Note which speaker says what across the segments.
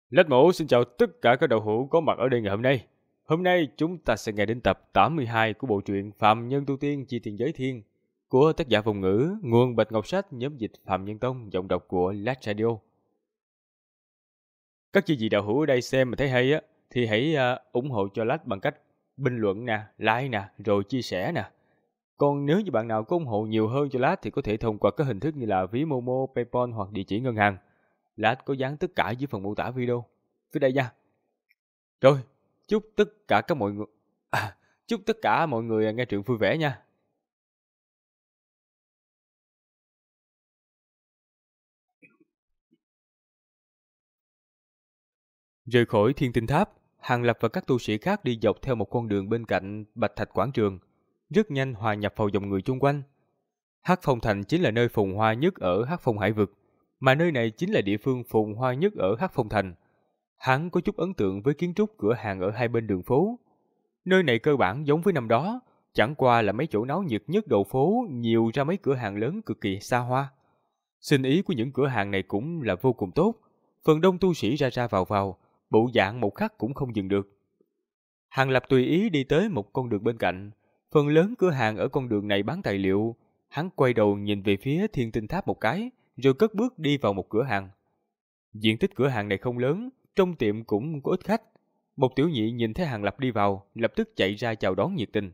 Speaker 1: Lách Mổ xin chào tất cả các đạo hữu có mặt ở đây ngày hôm nay. Hôm nay chúng ta sẽ nghe đến tập 82 của bộ truyện Phạm Nhân Tu Tiên Chi Tiền Giới Thiên của tác giả Vùng Ngữ, nguồn Bạch Ngọc Sách, nhóm dịch Phạm Nhân Tông, giọng đọc của Lát Radio. Các chị vị đạo hữu ở đây xem mà thấy hay á thì hãy ủng hộ cho Lát bằng cách bình luận nè, like nè, rồi chia sẻ nè. Còn nếu như bạn nào có ủng hộ nhiều hơn cho Lát thì có thể thông qua các hình thức như là ví Momo, PayPal hoặc địa chỉ ngân hàng. Lát có dán tất cả dưới phần mô tả video. Phía đây nha. Rồi, chúc tất cả mọi người nghe truyện vui vẻ nha. Rời khỏi Thiên Tinh Tháp, Hàng Lập và các tu sĩ khác đi dọc theo một con đường bên cạnh Bạch Thạch Quảng Trường, rất nhanh hòa nhập vào dòng người chung quanh. Hắc Phong Thành chính là nơi phồn hoa nhất ở Hắc Phong Hải vực, mà nơi này chính là địa phương phồn hoa nhất ở Hắc Phong Thành. Hắn có chút ấn tượng với kiến trúc cửa hàng ở hai bên đường phố. Nơi này cơ bản giống với năm đó, chẳng qua là mấy chỗ náo nhiệt nhất đầu phố nhiều ra mấy cửa hàng lớn cực kỳ xa hoa. Sinh ý của những cửa hàng này cũng là vô cùng tốt, phần đông tu sĩ ra ra vào, bộ dạng một khắc cũng không dừng được. Hàng Lập tùy ý đi tới một con đường bên cạnh, phần lớn cửa hàng ở con đường này bán tài liệu. Hắn quay đầu nhìn về phía Thiên Tinh Tháp một cái, rồi cất bước đi vào một cửa hàng. Diện tích cửa hàng này không lớn, trong tiệm cũng có ít khách. Một tiểu nhị nhìn thấy Hàng Lập đi vào, lập tức chạy ra chào đón nhiệt tình.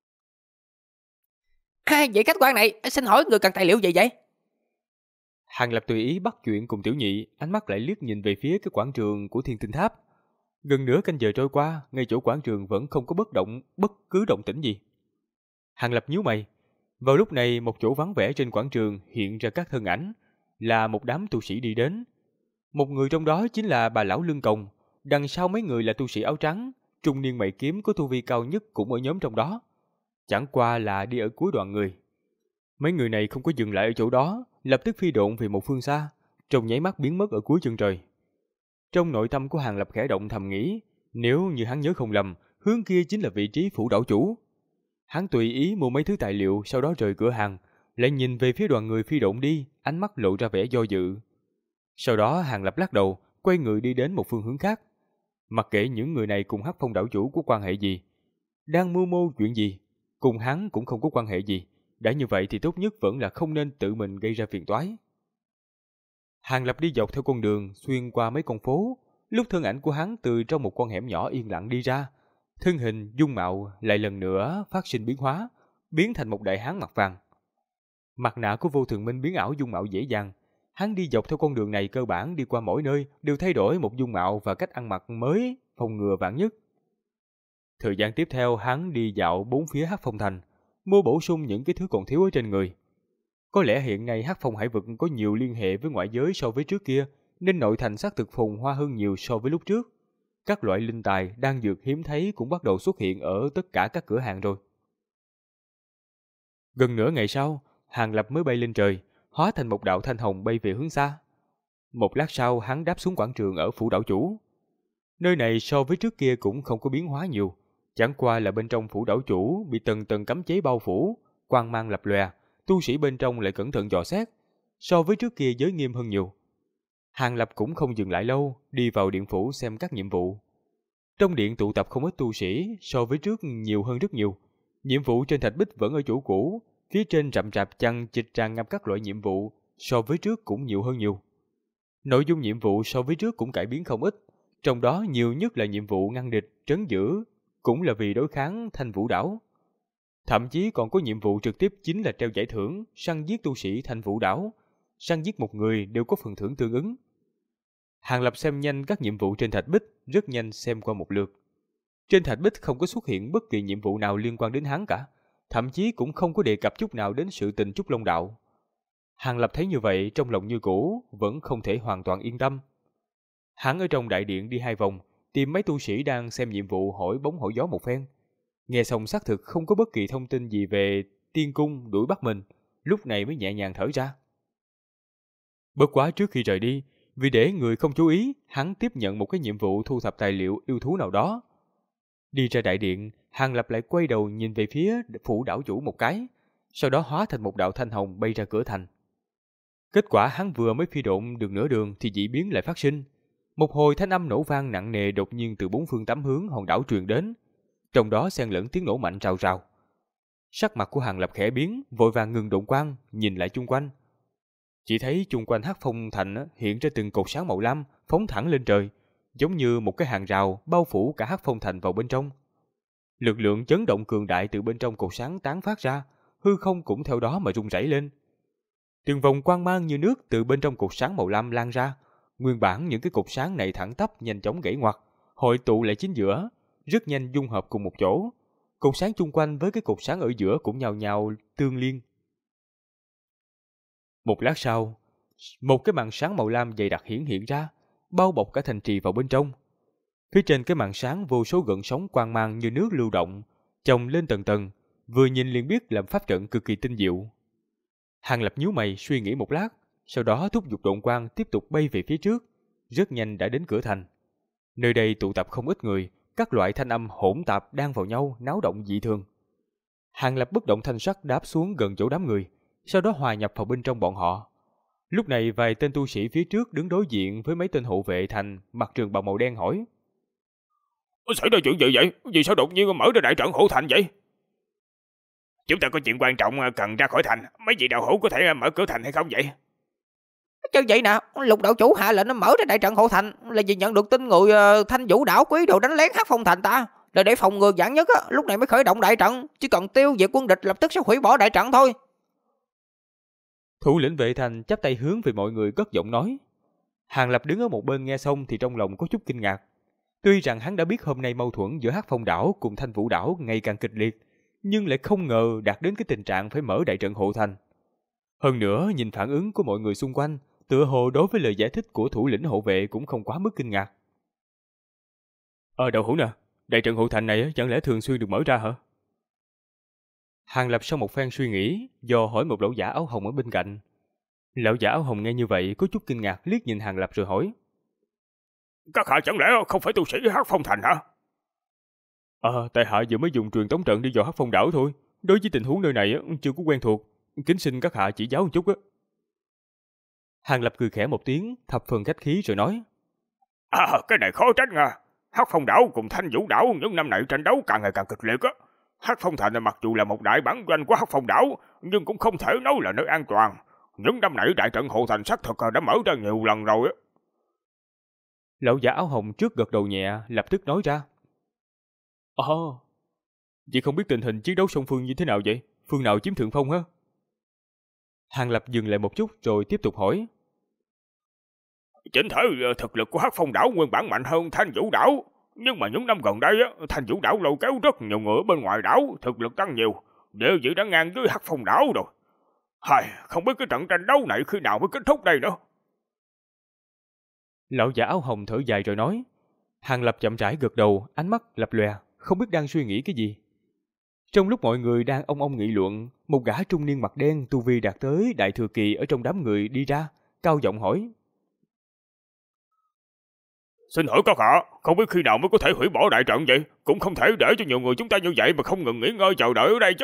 Speaker 2: Vậy khách quan này, xin hỏi người cần tài liệu gì vậy?
Speaker 1: Hàng Lập tùy ý bắt chuyện cùng tiểu nhị, ánh mắt lại liếc nhìn về phía cái quảng trường của Thiên Tinh Tháp. Gần nửa canh giờ trôi qua, ngay chỗ quảng trường vẫn không có bất cứ động tĩnh gì. Hàng Lập nhíu mày. Vào lúc này, một chỗ vắng vẻ trên quảng trường hiện ra các thân ảnh, là một đám tu sĩ đi đến. Một người trong đó chính là bà lão lưng còng, đằng sau mấy người là tu sĩ áo trắng, trung niên mày kiếm có tu vi cao nhất cũng ở nhóm trong đó. Chẳng qua là đi ở cuối đoàn người. Mấy người này không có dừng lại ở chỗ đó, lập tức phi độn về một phương xa, trong nháy mắt biến mất ở cuối chân trời. Trong nội tâm của Hàng Lập khẽ động thầm nghĩ, nếu như hắn nhớ không lầm, hướng kia chính là vị trí phủ đảo chủ. Hắn tùy ý mua mấy thứ tài liệu, sau đó rời cửa hàng, lại nhìn về phía đoàn người phi độn đi, ánh mắt lộ ra vẻ do dự. Sau đó Hàng Lập lắc đầu, quay người đi đến một phương hướng khác. Mặc kệ những người này cùng Hắc Phong đảo chủ có quan hệ gì, đang mưu mô chuyện gì, cùng hắn cũng không có quan hệ gì. Đã như vậy thì tốt nhất vẫn là không nên tự mình gây ra phiền toái. Hàng Lập đi dọc theo con đường xuyên qua mấy con phố, lúc thân ảnh của hắn từ trong một con hẻm nhỏ yên lặng đi ra, thân hình dung mạo lại lần nữa phát sinh biến hóa, biến thành một đại hán mặt vàng. Mặt nạ của Vô Thường Minh biến ảo dung mạo dễ dàng. Hắn đi dọc theo con đường này cơ bản đi qua mỗi nơi đều thay đổi một dung mạo và cách ăn mặc mới, phòng ngừa vạn nhất. Thời gian tiếp theo hắn đi dạo bốn phía Hắc Phong Thành, mua bổ sung những cái thứ còn thiếu ở trên người. Có lẽ hiện nay Hắc Phong Hải vực có nhiều liên hệ với ngoại giới so với trước kia, nên nội thành xác thực phồn hoa hơn nhiều so với lúc trước. Các loại linh tài, đan dược hiếm thấy cũng bắt đầu xuất hiện ở tất cả các cửa hàng rồi. Gần nửa ngày sau, Hàng Lập mới bay lên trời, hóa thành một đạo thanh hồng bay về hướng xa. Một lát sau hắn đáp xuống quảng trường ở phủ đảo chủ. Nơi này so với trước kia cũng không có biến hóa nhiều, chẳng qua là bên trong phủ đảo chủ bị tầng tầng cấm chế bao phủ, quang mang lập lòe, tu sĩ bên trong lại cẩn thận dò xét, so với trước kia giới nghiêm hơn nhiều. Hàng Lập cũng không dừng lại lâu, đi vào điện phủ xem các nhiệm vụ. Trong điện tụ tập không ít tu sĩ, so với trước nhiều hơn rất nhiều. Nhiệm vụ trên thạch bích vẫn ở chỗ cũ, phía trên rậm rạp chằng chịt tràn ngập các loại nhiệm vụ, so với trước cũng nhiều hơn nhiều. Nội dung nhiệm vụ so với trước cũng cải biến không ít, trong đó nhiều nhất là nhiệm vụ ngăn địch, trấn giữ, cũng là vì đối kháng Thanh Vũ đảo. Thậm chí còn có nhiệm vụ trực tiếp chính là treo giải thưởng, săn giết tu sĩ Thanh Vũ đảo. Săn giết một người đều có phần thưởng tương ứng. Hàng Lập xem nhanh các nhiệm vụ trên thạch bích, rất nhanh xem qua một lượt. Trên thạch bích không có xuất hiện bất kỳ nhiệm vụ nào liên quan đến hắn cả, thậm chí cũng không có đề cập chút nào đến sự tình Trúc Long đạo. Hàng Lập thấy như vậy trong lòng như cũ, vẫn không thể hoàn toàn yên tâm. Hắn ở trong đại điện đi 2 vòng, tìm mấy tu sĩ đang xem nhiệm vụ hỏi bóng hỏi gió một phen. Nghe xong xác thực không có bất kỳ thông tin gì về tiên cung đuổi bắt mình, lúc này mới nhẹ nhàng thở ra. Bất quá trước khi rời đi, vì để người không chú ý, hắn tiếp nhận một cái nhiệm vụ thu thập tài liệu yêu thú nào đó. Đi ra đại điện, Hàng Lập lại quay đầu nhìn về phía phủ đảo chủ một cái, sau đó hóa thành một đạo thanh hồng bay ra cửa thành. Kết quả hắn vừa mới phi độn được nửa đường thì dị biến lại phát sinh. Một hồi thanh âm nổ vang nặng nề đột nhiên từ bốn phương tám hướng hòn đảo truyền đến, trong đó xen lẫn tiếng nổ mạnh rào rào. Sắc mặt của Hàng Lập khẽ biến, vội vàng ngừng động quan, nhìn lại chung quanh. Chỉ thấy chung quanh Hắc Phong Thành hiện ra từng cột sáng màu lam phóng thẳng lên trời, giống như một cái hàng rào bao phủ cả Hắc Phong Thành vào bên trong. Lực lượng chấn động cường đại từ bên trong cột sáng tán phát ra, hư không cũng theo đó mà rung rẩy lên. Từng vòng quang mang như nước từ bên trong cột sáng màu lam lan ra. Nguyên bản những cái cột sáng này thẳng tắp nhanh chóng gãy ngoặt, hội tụ lại chính giữa, rất nhanh dung hợp cùng một chỗ. Cột sáng chung quanh với cái cột sáng ở giữa cũng nhào nhào tương liên. Một lát sau, một cái màn sáng màu lam dày đặc hiển hiện ra, bao bọc cả thành trì vào bên trong. Phía trên cái màn sáng vô số gợn sóng quang mang như nước lưu động, chồng lên tầng tầng, vừa nhìn liền biết làm pháp trận cực kỳ tinh diệu. Hàng Lập nhíu mày suy nghĩ một lát, sau đó thúc giục độn quang tiếp tục bay về phía trước, rất nhanh đã đến cửa thành. Nơi đây tụ tập không ít người, các loại thanh âm hỗn tạp đan vào nhau, náo động dị thường. Hàng Lập bất động thanh sắc đáp xuống gần chỗ đám người, sau đó hòa nhập vào bên trong bọn họ. Lúc này vài tên tu sĩ phía trước đứng đối diện với mấy tên hộ vệ thành mặc trường bào màu đen hỏi:
Speaker 3: Xảy ra chuyện gì vậy? Vì sao đột nhiên mở ra đại trận hộ thành vậy? Chúng ta có chuyện quan trọng cần ra khỏi thành. Mấy vị đạo hữu có thể mở cửa thành hay không vậy?
Speaker 2: Chứ vậy nè, Lục đạo chủ hạ lệnh nó mở ra đại trận hộ thành là vì nhận được tin người Thanh Vũ đảo có ý đồ đánh lén Hắc Phong Thành ta. Là để phòng ngừa vạn nhất á, lúc này mới khởi động đại trận, chỉ cần tiêu diệt quân địch lập tức sẽ hủy bỏ đại trận thôi.
Speaker 1: Thủ lĩnh vệ thành chắp tay hướng về mọi người cất giọng nói. Hàng Lập đứng ở một bên nghe xong thì trong lòng có chút kinh ngạc. Tuy rằng hắn đã biết hôm nay mâu thuẫn giữa Hắc Phong đảo cùng Thanh Vũ đảo ngày càng kịch liệt, nhưng lại không ngờ đạt đến cái tình trạng phải mở đại trận hộ thành. Hơn nữa, nhìn phản ứng của mọi người xung quanh, tựa hồ đối với lời giải thích của thủ lĩnh hộ vệ cũng không quá mức kinh ngạc. Đạo hữu nè, đại trận hộ thành này chẳng lẽ thường xuyên được mở ra hả? Hàng Lập sau một phen suy nghĩ, dò hỏi một lão giả áo hồng ở bên cạnh. Lão giả áo hồng nghe như vậy có chút kinh ngạc liếc nhìn Hàng Lập rồi hỏi:
Speaker 3: Các hạ chẳng lẽ không phải tu sĩ Hắc Phong Thành hả?
Speaker 1: Tại hạ vừa mới dùng truyền tống trận đi dò Hắc Phong đảo thôi. Đối với tình huống nơi này chưa có quen thuộc, kính xin các hạ chỉ giáo một chút á. Hàng Lập cười khẽ một tiếng, thập phần khách khí rồi nói:
Speaker 3: Cái này khó trách nha. Hắc Phong đảo cùng Thanh Vũ đảo những năm này tranh đấu càng ngày càng kịch liệt á. Hắc Phong Thành mặc dù là một đại bản doanh của Hắc Phong đảo, nhưng cũng không thể nói là nơi an toàn. Những năm này đại trận hộ thành xác thực đã mở ra nhiều lần rồi á.
Speaker 1: Lão giả áo hồng trước gật đầu nhẹ, lập tức nói ra: Vậy không biết tình hình chiến đấu song phương như thế nào vậy? Phương nào chiếm thượng phong hả? Hàng Lập dừng lại một chút rồi tiếp tục hỏi:
Speaker 3: Chính thể thực lực của Hắc Phong đảo nguyên bản mạnh hơn Thanh Vũ đảo, nhưng mà những năm gần đây Thanh Vũ đảo lôi kéo rất nhiều người bên ngoài đảo, thực lực tăng nhiều, địa vị đã ngang với Hắc Phong đảo rồi. Không biết cái trận tranh đấu này khi nào mới kết thúc đây nữa.
Speaker 1: Lão giả áo hồng thở dài rồi nói. Hàng Lập chậm rãi gật đầu, ánh mắt lập lòe, không biết đang suy nghĩ cái gì. Trong lúc mọi người đang ong ong nghị luận, một gã trung niên mặt đen tu vi đạt tới đại thừa kỳ ở trong đám người đi ra, cao giọng hỏi:
Speaker 3: Xin hỏi các hạ, không biết khi nào mới có thể hủy bỏ đại trận vậy? Cũng không thể để cho nhiều người chúng ta như vậy mà không ngừng nghỉ ngơi chờ đợi ở đây chứ.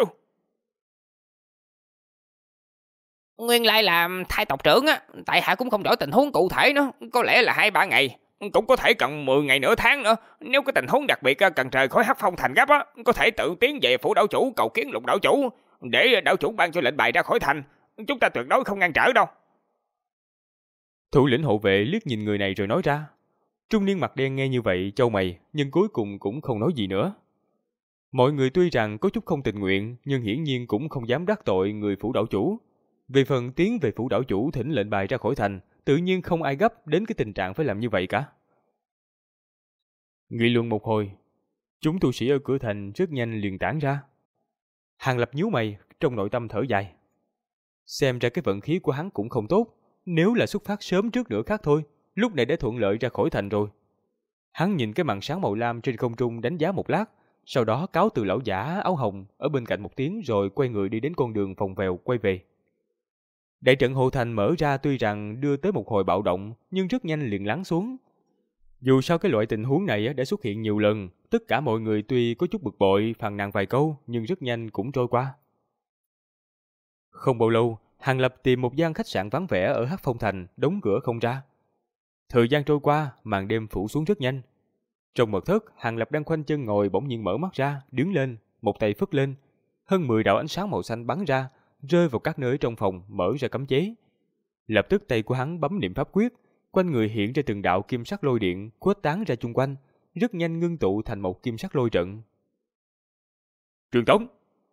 Speaker 2: Nguyên lai là thay tộc trưởng á, tại hạ cũng không rõ tình huống cụ thể nữa, có lẽ là 2-3 ngày, cũng có thể cần 10 ngày nửa tháng nữa. Nếu có tình huống đặc biệt cần rời khỏi Hắc Phong Thành gấp á, có thể tự tiến về phủ đảo chủ cầu kiến Lục đảo chủ, để đảo chủ ban cho lệnh bài ra khỏi thành, chúng ta tuyệt đối không ngăn trở đâu.
Speaker 1: Thủ lĩnh hộ vệ liếc nhìn người này rồi nói ra. Trung niên mặt đen nghe như vậy chau mày, nhưng cuối cùng cũng không nói gì nữa. Mọi người tuy rằng có chút không tình nguyện, nhưng hiển nhiên cũng không dám đắc tội người phủ đảo chủ. Về phần tiến về phủ đảo chủ thỉnh lệnh bài ra khỏi thành, tự nhiên không ai gấp đến cái tình trạng phải làm như vậy cả. Nghị luận một hồi, chúng tu sĩ ở cửa thành rất nhanh liền tản ra. Hàng Lập nhíu mày, trong nội tâm thở dài. Xem ra cái vận khí của hắn cũng không tốt, nếu là xuất phát sớm trước nữa khác thôi, lúc này đã thuận lợi ra khỏi thành rồi. Hắn nhìn cái màn sáng màu lam trên không trung đánh giá một lát, sau đó cáo từ lão giả áo hồng ở bên cạnh một tiếng rồi quay người đi đến con đường vòng vèo quay về. Đại trận hộ thành mở ra tuy rằng đưa tới một hồi bạo động, nhưng rất nhanh liền lắng xuống. Dù sao cái loại tình huống này đã xuất hiện nhiều lần, tất cả mọi người tuy có chút bực bội, phàn nàn vài câu, nhưng rất nhanh cũng trôi qua. Không bao lâu, Hàng Lập tìm một gian khách sạn vắng vẻ ở Hắc Phong Thành, đóng cửa không ra. Thời gian trôi qua, màn đêm phủ xuống rất nhanh. Trong mật thất, Hàng Lập đang khoanh chân ngồi bỗng nhiên mở mắt ra, đứng lên, một tay phất lên. Hơn 10 đạo ánh sáng màu xanh bắn ra, rơi vào các nơi trong phòng, mở ra cấm chế. Lập tức tay của hắn bấm niệm pháp quyết, quanh người hiện ra từng đạo kim sắc lôi điện, khuếch tán ra chung quanh, rất nhanh ngưng tụ thành một kim sắc lôi trận. Truyền tống.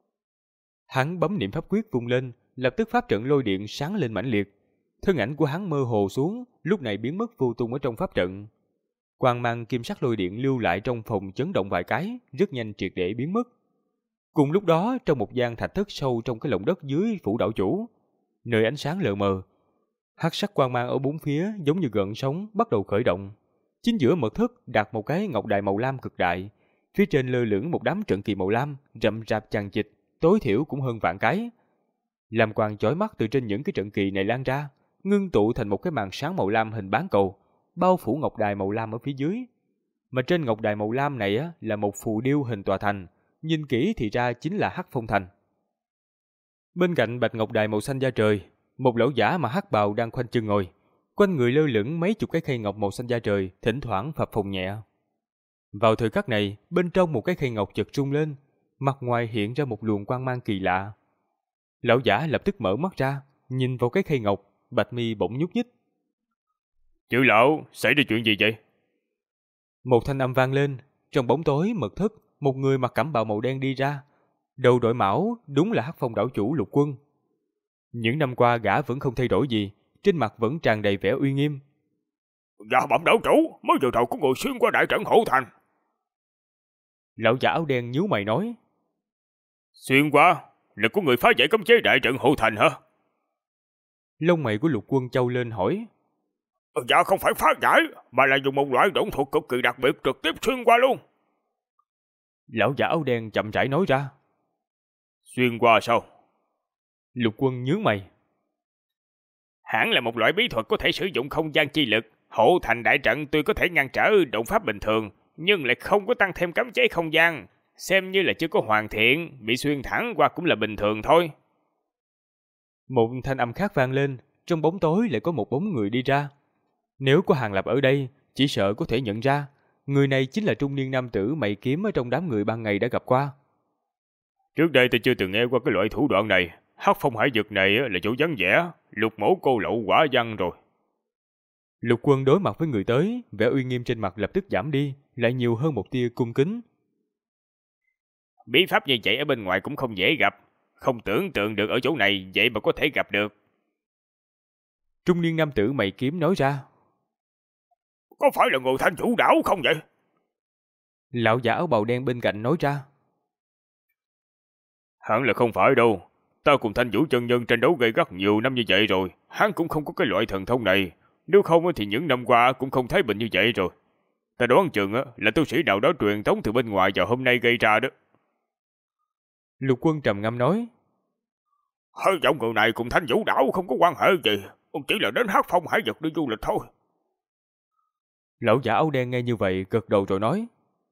Speaker 1: Hắn bấm niệm pháp quyết vung lên, lập tức pháp trận lôi điện sáng lên mãnh liệt. Thân ảnh của hắn mơ hồ xuống, lúc này biến mất vô tung ở trong pháp trận. Quang mang kim sắc lôi điện lưu lại trong phòng chấn động vài cái, rất nhanh triệt để biến mất. Cùng lúc đó, trong một gian thạch thất sâu trong cái lồng đất dưới phủ đảo chủ, nơi ánh sáng lờ mờ, hắc sắc quang mang ở bốn phía giống như gợn sóng bắt đầu khởi động. Chính giữa mật thất đặt một cái ngọc đài màu lam cực đại, phía trên lơ lửng một đám trận kỳ màu lam rậm rạp chằng chịt, tối thiểu cũng hơn vạn cái. Lam quang chói mắt từ trên những cái trận kỳ này lan ra, ngưng tụ thành một cái màn sáng màu lam hình bán cầu, bao phủ ngọc đài màu lam ở phía dưới. Mà trên ngọc đài màu lam này là một phù điêu hình tòa thành, nhìn kỹ thì ra chính là Hắc Phong Thành. Bên cạnh bạch ngọc đài màu xanh da trời, một lão giả mà hắc bào đang khoanh chân ngồi, quanh người lơ lửng mấy chục cái khay ngọc màu xanh da trời, thỉnh thoảng phập phồng nhẹ. Vào thời khắc này, bên trong một cái khay ngọc chợt rung lên, mặt ngoài hiện ra một luồng quang mang kỳ lạ. Lão giả lập tức mở mắt ra, nhìn vào cái khay ngọc, bạch mi bỗng nhúc nhích.
Speaker 3: Chữ lão, xảy ra chuyện gì vậy?
Speaker 1: Một thanh âm vang lên, trong bóng tối mật thất, một người mặc cẩm bào màu đen đi ra, đầu đội mão, đúng là Hắc Phong đảo chủ Lục Quân. Những năm qua gã vẫn không thay đổi gì, trên mặt vẫn tràn đầy vẻ uy nghiêm.
Speaker 3: Dạ bẩm đảo chủ, mới vừa rồi có người xuyên qua đại trận hộ thành.
Speaker 1: Lão giả áo đen nhíu mày nói.
Speaker 3: Xuyên qua? Là có người phá giải cấm chế đại trận hộ thành hả?
Speaker 1: Lông mày của Lục Quân chau lên hỏi.
Speaker 3: Dạ không phải phá giải, mà là dùng một loại độn thuật cực kỳ đặc biệt trực tiếp xuyên qua luôn.
Speaker 1: Lão giả áo đen chậm rãi nói ra.
Speaker 3: Xuyên qua sao?
Speaker 1: Lục Quân nhướng mày.
Speaker 3: Hẳn là một loại bí thuật có thể sử dụng không gian chi lực. Hộ thành đại trận tuy có thể ngăn trở động pháp bình thường, nhưng lại không có tăng thêm cấm chế không gian. Xem như là chưa có hoàn thiện, bị xuyên thẳng qua cũng là bình thường thôi.
Speaker 1: Một thanh âm khác vang lên, trong bóng tối lại có một bóng người đi ra. Nếu có Hàng Lập ở đây, chỉ sợ có thể nhận ra, người này chính là trung niên nam tử mày kiếm ở trong đám người ban ngày đã gặp qua.
Speaker 3: Trước đây tôi chưa từng nghe qua cái loại thủ đoạn này. Hắc Phong hải dược này là chỗ vắng vẻ, lục mổ cô lậu quả văn rồi.
Speaker 1: Lục Quân đối mặt với người tới, vẻ uy nghiêm trên mặt lập tức giảm đi, lại nhiều hơn một tia cung kính.
Speaker 3: Bí pháp như vậy ở bên ngoài cũng không dễ gặp, không tưởng tượng được ở chỗ này vậy mà có thể gặp được.
Speaker 1: Trung niên nam tử mày kiếm nói ra.
Speaker 3: Có phải là người Thanh Vũ đảo không vậy?
Speaker 1: Lão giả áo bào đen bên cạnh nói ra.
Speaker 3: Hẳn là không phải đâu. Ta cùng Thanh Vũ chân nhân tranh đấu gay gắt nhiều năm như vậy rồi, hắn cũng không có cái loại thần thông này. Nếu không thì những năm qua cũng không thấy bệnh như vậy rồi. Ta đoán chừng là tu sĩ nào đó truyền tống từ bên ngoài vào hôm nay gây ra đó.
Speaker 1: Lục Quân trầm ngâm nói.
Speaker 3: Hơi giọng người này cùng Thanh Vũ đảo không có quan hệ gì, chỉ là đến Hắc Phong hải vực đi du lịch thôi.
Speaker 1: Lão giả áo đen nghe như vậy gật đầu rồi nói.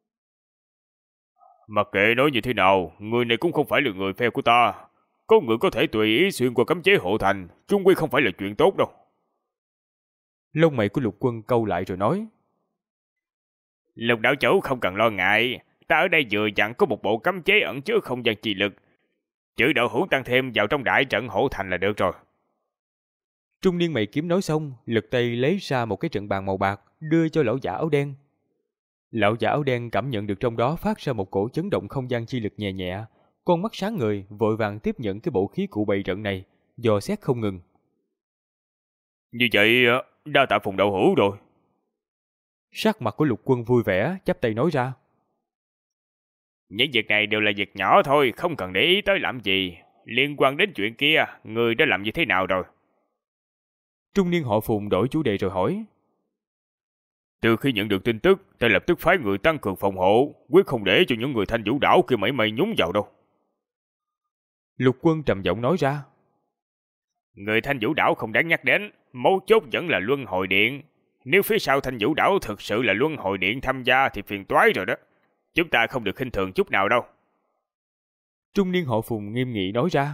Speaker 3: Mặc kệ nói như thế nào, người này cũng không phải là người phe của ta. Có người có thể tùy ý xuyên qua cấm chế hộ thành, chung quy không phải là chuyện tốt đâu.
Speaker 1: Lông mày của Lục Quân câu lại rồi nói.
Speaker 3: Lục đảo chủ không cần lo ngại, ta ở đây vừa dặn có một bộ cấm chế ẩn chứa không gian chi lực. Chữ đạo hữu tăng thêm vào trong đại trận hộ thành là được rồi.
Speaker 1: Trung niên mày kiếm nói xong, lật tay lấy ra một cái trận bàn màu bạc, đưa cho lão giả áo đen. Lão giả áo đen cảm nhận được trong đó phát ra một cổ chấn động không gian chi lực nhẹ nhẹ, con mắt sáng ngời vội vàng tiếp nhận cái bộ khí cụ bày trận này, dò xét không ngừng.
Speaker 3: Như vậy đa tạ Phùng đạo hữu rồi.
Speaker 1: Sắc mặt của Lục Quân vui vẻ, chắp tay nói ra.
Speaker 3: Những việc này đều là việc nhỏ thôi, không cần để ý tới làm gì. Liên quan đến chuyện kia, người đã làm như thế nào rồi?
Speaker 1: Trung niên họ Phùng đổi chủ đề rồi hỏi.
Speaker 3: Từ khi nhận được tin tức, ta lập tức phái người tăng cường phòng hộ, quyết không để cho những người Thanh Vũ đảo kia mảy may nhúng vào đâu.
Speaker 1: Lục Quân trầm giọng nói ra.
Speaker 3: Người Thanh Vũ đảo không đáng nhắc đến, mấu chốt vẫn là Luân Hồi Điện. Nếu phía sau Thanh Vũ đảo thực sự là Luân Hồi Điện tham gia thì phiền toái rồi đó. Chúng ta không được khinh thường chút nào đâu.
Speaker 1: Trung niên họ Phùng nghiêm nghị nói ra.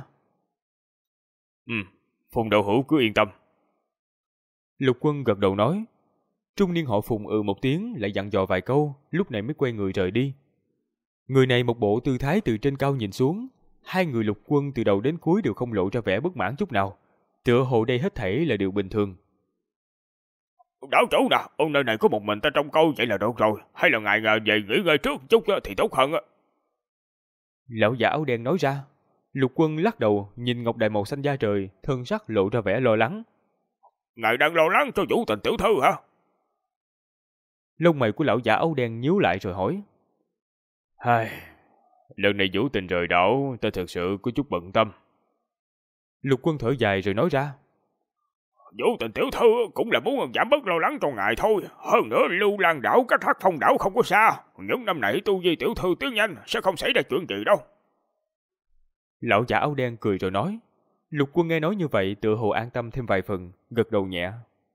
Speaker 3: Phùng đạo hữu cứ yên tâm.
Speaker 1: Lục Quân gật đầu nói. Trung niên họ Phùng một tiếng, lại dặn dò vài câu, lúc này mới quay người rời đi. Người này một bộ tư thái từ trên cao nhìn xuống, hai người Lục Quân từ đầu đến cuối đều không lộ ra vẻ bất mãn chút nào, tựa hồ đây hết thảy là điều bình thường.
Speaker 3: Đảo chủ nè, nơi này có một mình ta trông coi vậy là được rồi, hay là ngài về nghỉ ngơi trước chút thì tốt hơn á.
Speaker 1: Lão giả áo đen nói ra. Lục Quân lắc đầu, nhìn ngọc đài màu xanh da trời, thân sắc lộ ra vẻ lo lắng.
Speaker 3: Ngài đang lo lắng cho Vũ Tình tiểu thư hả?
Speaker 1: Lông mày của lão giả áo đen nhíu lại rồi hỏi.
Speaker 3: Lần này Vũ Tình rời đảo, ta thật sự có chút bận tâm.
Speaker 1: Lục Quân thở dài rồi nói ra.
Speaker 3: Vũ Tình tiểu thư cũng là muốn giảm bớt lo lắng cho ngài thôi. Hơn nữa Lưu Lan đảo cách Hắc Phong đảo không có xa. Những năm này tu vi tiểu thư tiến nhanh, sẽ không xảy ra chuyện gì đâu.
Speaker 1: Lão giả áo đen cười rồi nói. Lục Quân nghe nói như vậy tựa hồ an tâm thêm vài phần, gật đầu nhẹ.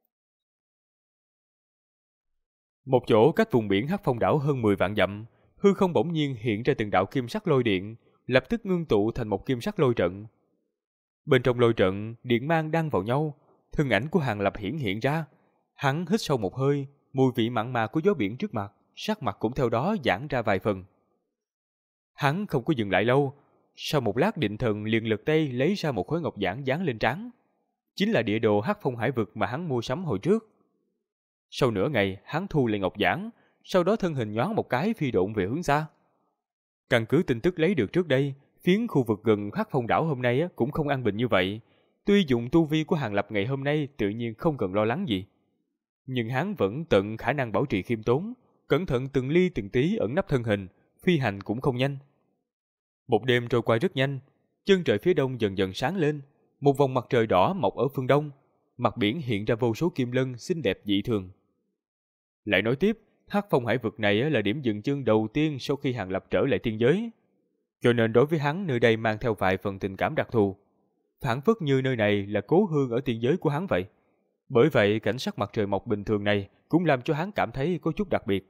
Speaker 1: Một chỗ cách vùng biển Hắc Phong đảo hơn 10 vạn dặm, hư không bỗng nhiên hiện ra từng đạo kim sắc lôi điện, lập tức ngưng tụ thành một kim sắc lôi trận. Bên trong lôi trận, điện mang đan vào nhau, thân ảnh của Hàng Lập hiển hiện ra. Hắn hít sâu một hơi, mùi vị mặn mà của gió biển trước mặt, sắc mặt cũng theo đó giãn ra vài phần. Hắn không có dừng lại lâu, sau một lát định thần liền lật tay lấy ra một khối ngọc giản dán lên trán. Chính là địa đồ Hắc Phong hải vực mà hắn mua sắm hồi trước. Sau nửa ngày, hắn thu lại ngọc giản, sau đó thân hình nhoáng một cái phi độn về hướng xa. Căn cứ tin tức lấy được trước đây, phiến khu vực gần Hắc Phong đảo hôm nay cũng không an bình như vậy. Tuy dụng tu vi của Hàng Lập ngày hôm nay tự nhiên không cần lo lắng gì, nhưng hắn vẫn tận khả năng bảo trì khiêm tốn, cẩn thận từng ly từng tí ẩn nấp thân hình, phi hành cũng không nhanh. Một đêm trôi qua rất nhanh, chân trời phía đông dần dần sáng lên, một vòng mặt trời đỏ mọc ở phương đông, mặt biển hiện ra vô số kim lân xinh đẹp dị thường. Lại nói tiếp, Hắc Phong hải vực này là điểm dừng chân đầu tiên sau khi Hàng Lập trở lại tiên giới, cho nên đối với hắn nơi đây mang theo vài phần tình cảm đặc thù, phảng phất như nơi này là cố hương ở tiên giới của hắn vậy. Bởi vậy cảnh sắc mặt trời mọc bình thường này cũng làm cho hắn cảm thấy có chút đặc biệt.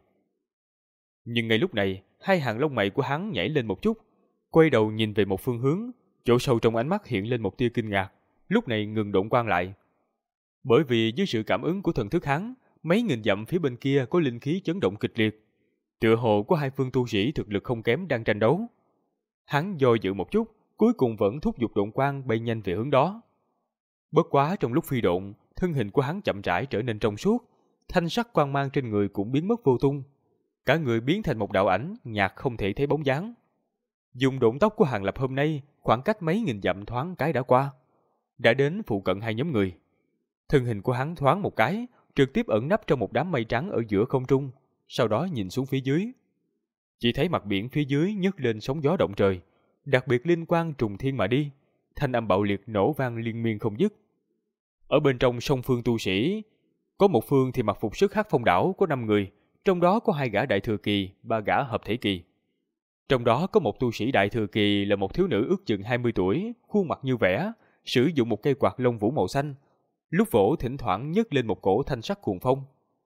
Speaker 1: Nhưng ngay lúc này, hai hàng lông mày của hắn nhảy lên một chút, quay đầu nhìn về một phương hướng, chỗ sâu trong ánh mắt hiện lên một tia kinh ngạc, lúc này ngừng độn quang lại. Bởi vì dưới sự cảm ứng của thần thức hắn, mấy nghìn dặm phía bên kia có linh khí chấn động kịch liệt, tựa hồ có hai phương tu sĩ thực lực không kém đang tranh đấu. Hắn do dự một chút, cuối cùng vẫn thúc giục độn quang bay nhanh về hướng đó. Bất quá trong lúc phi độn, thân hình của hắn chậm rãi trở nên trong suốt, thanh sắc quang mang trên người cũng biến mất vô tung, cả người biến thành một đạo ảnh nhạt không thể thấy bóng dáng. Dùng độn tốc của Hàng Lập hôm nay, khoảng cách mấy nghìn dặm thoáng cái đã qua, đã đến phụ cận hai nhóm người. Thân hình của hắn thoáng một cái, trực tiếp ẩn nấp trong một đám mây trắng ở giữa không trung, sau đó nhìn xuống phía dưới. Chỉ thấy mặt biển phía dưới nhấc lên sóng gió động trời, đặc biệt linh quang trùng thiên mà đi, thanh âm bạo liệt nổ vang liên miên không dứt. Ở bên trong song phương tu sĩ, có một phương thì mặc phục sức Hắc Phong đảo có 5 người, trong đó có 2 gã đại thừa kỳ, 3 gã hợp thể kỳ. Trong đó có một tu sĩ đại thừa kỳ là một thiếu nữ ước chừng 20 tuổi, khuôn mặt như vẽ, sử dụng một cây quạt lông vũ màu xanh, lúc vỗ thỉnh thoảng nhấc lên một cổ thanh sắc cuồng phong.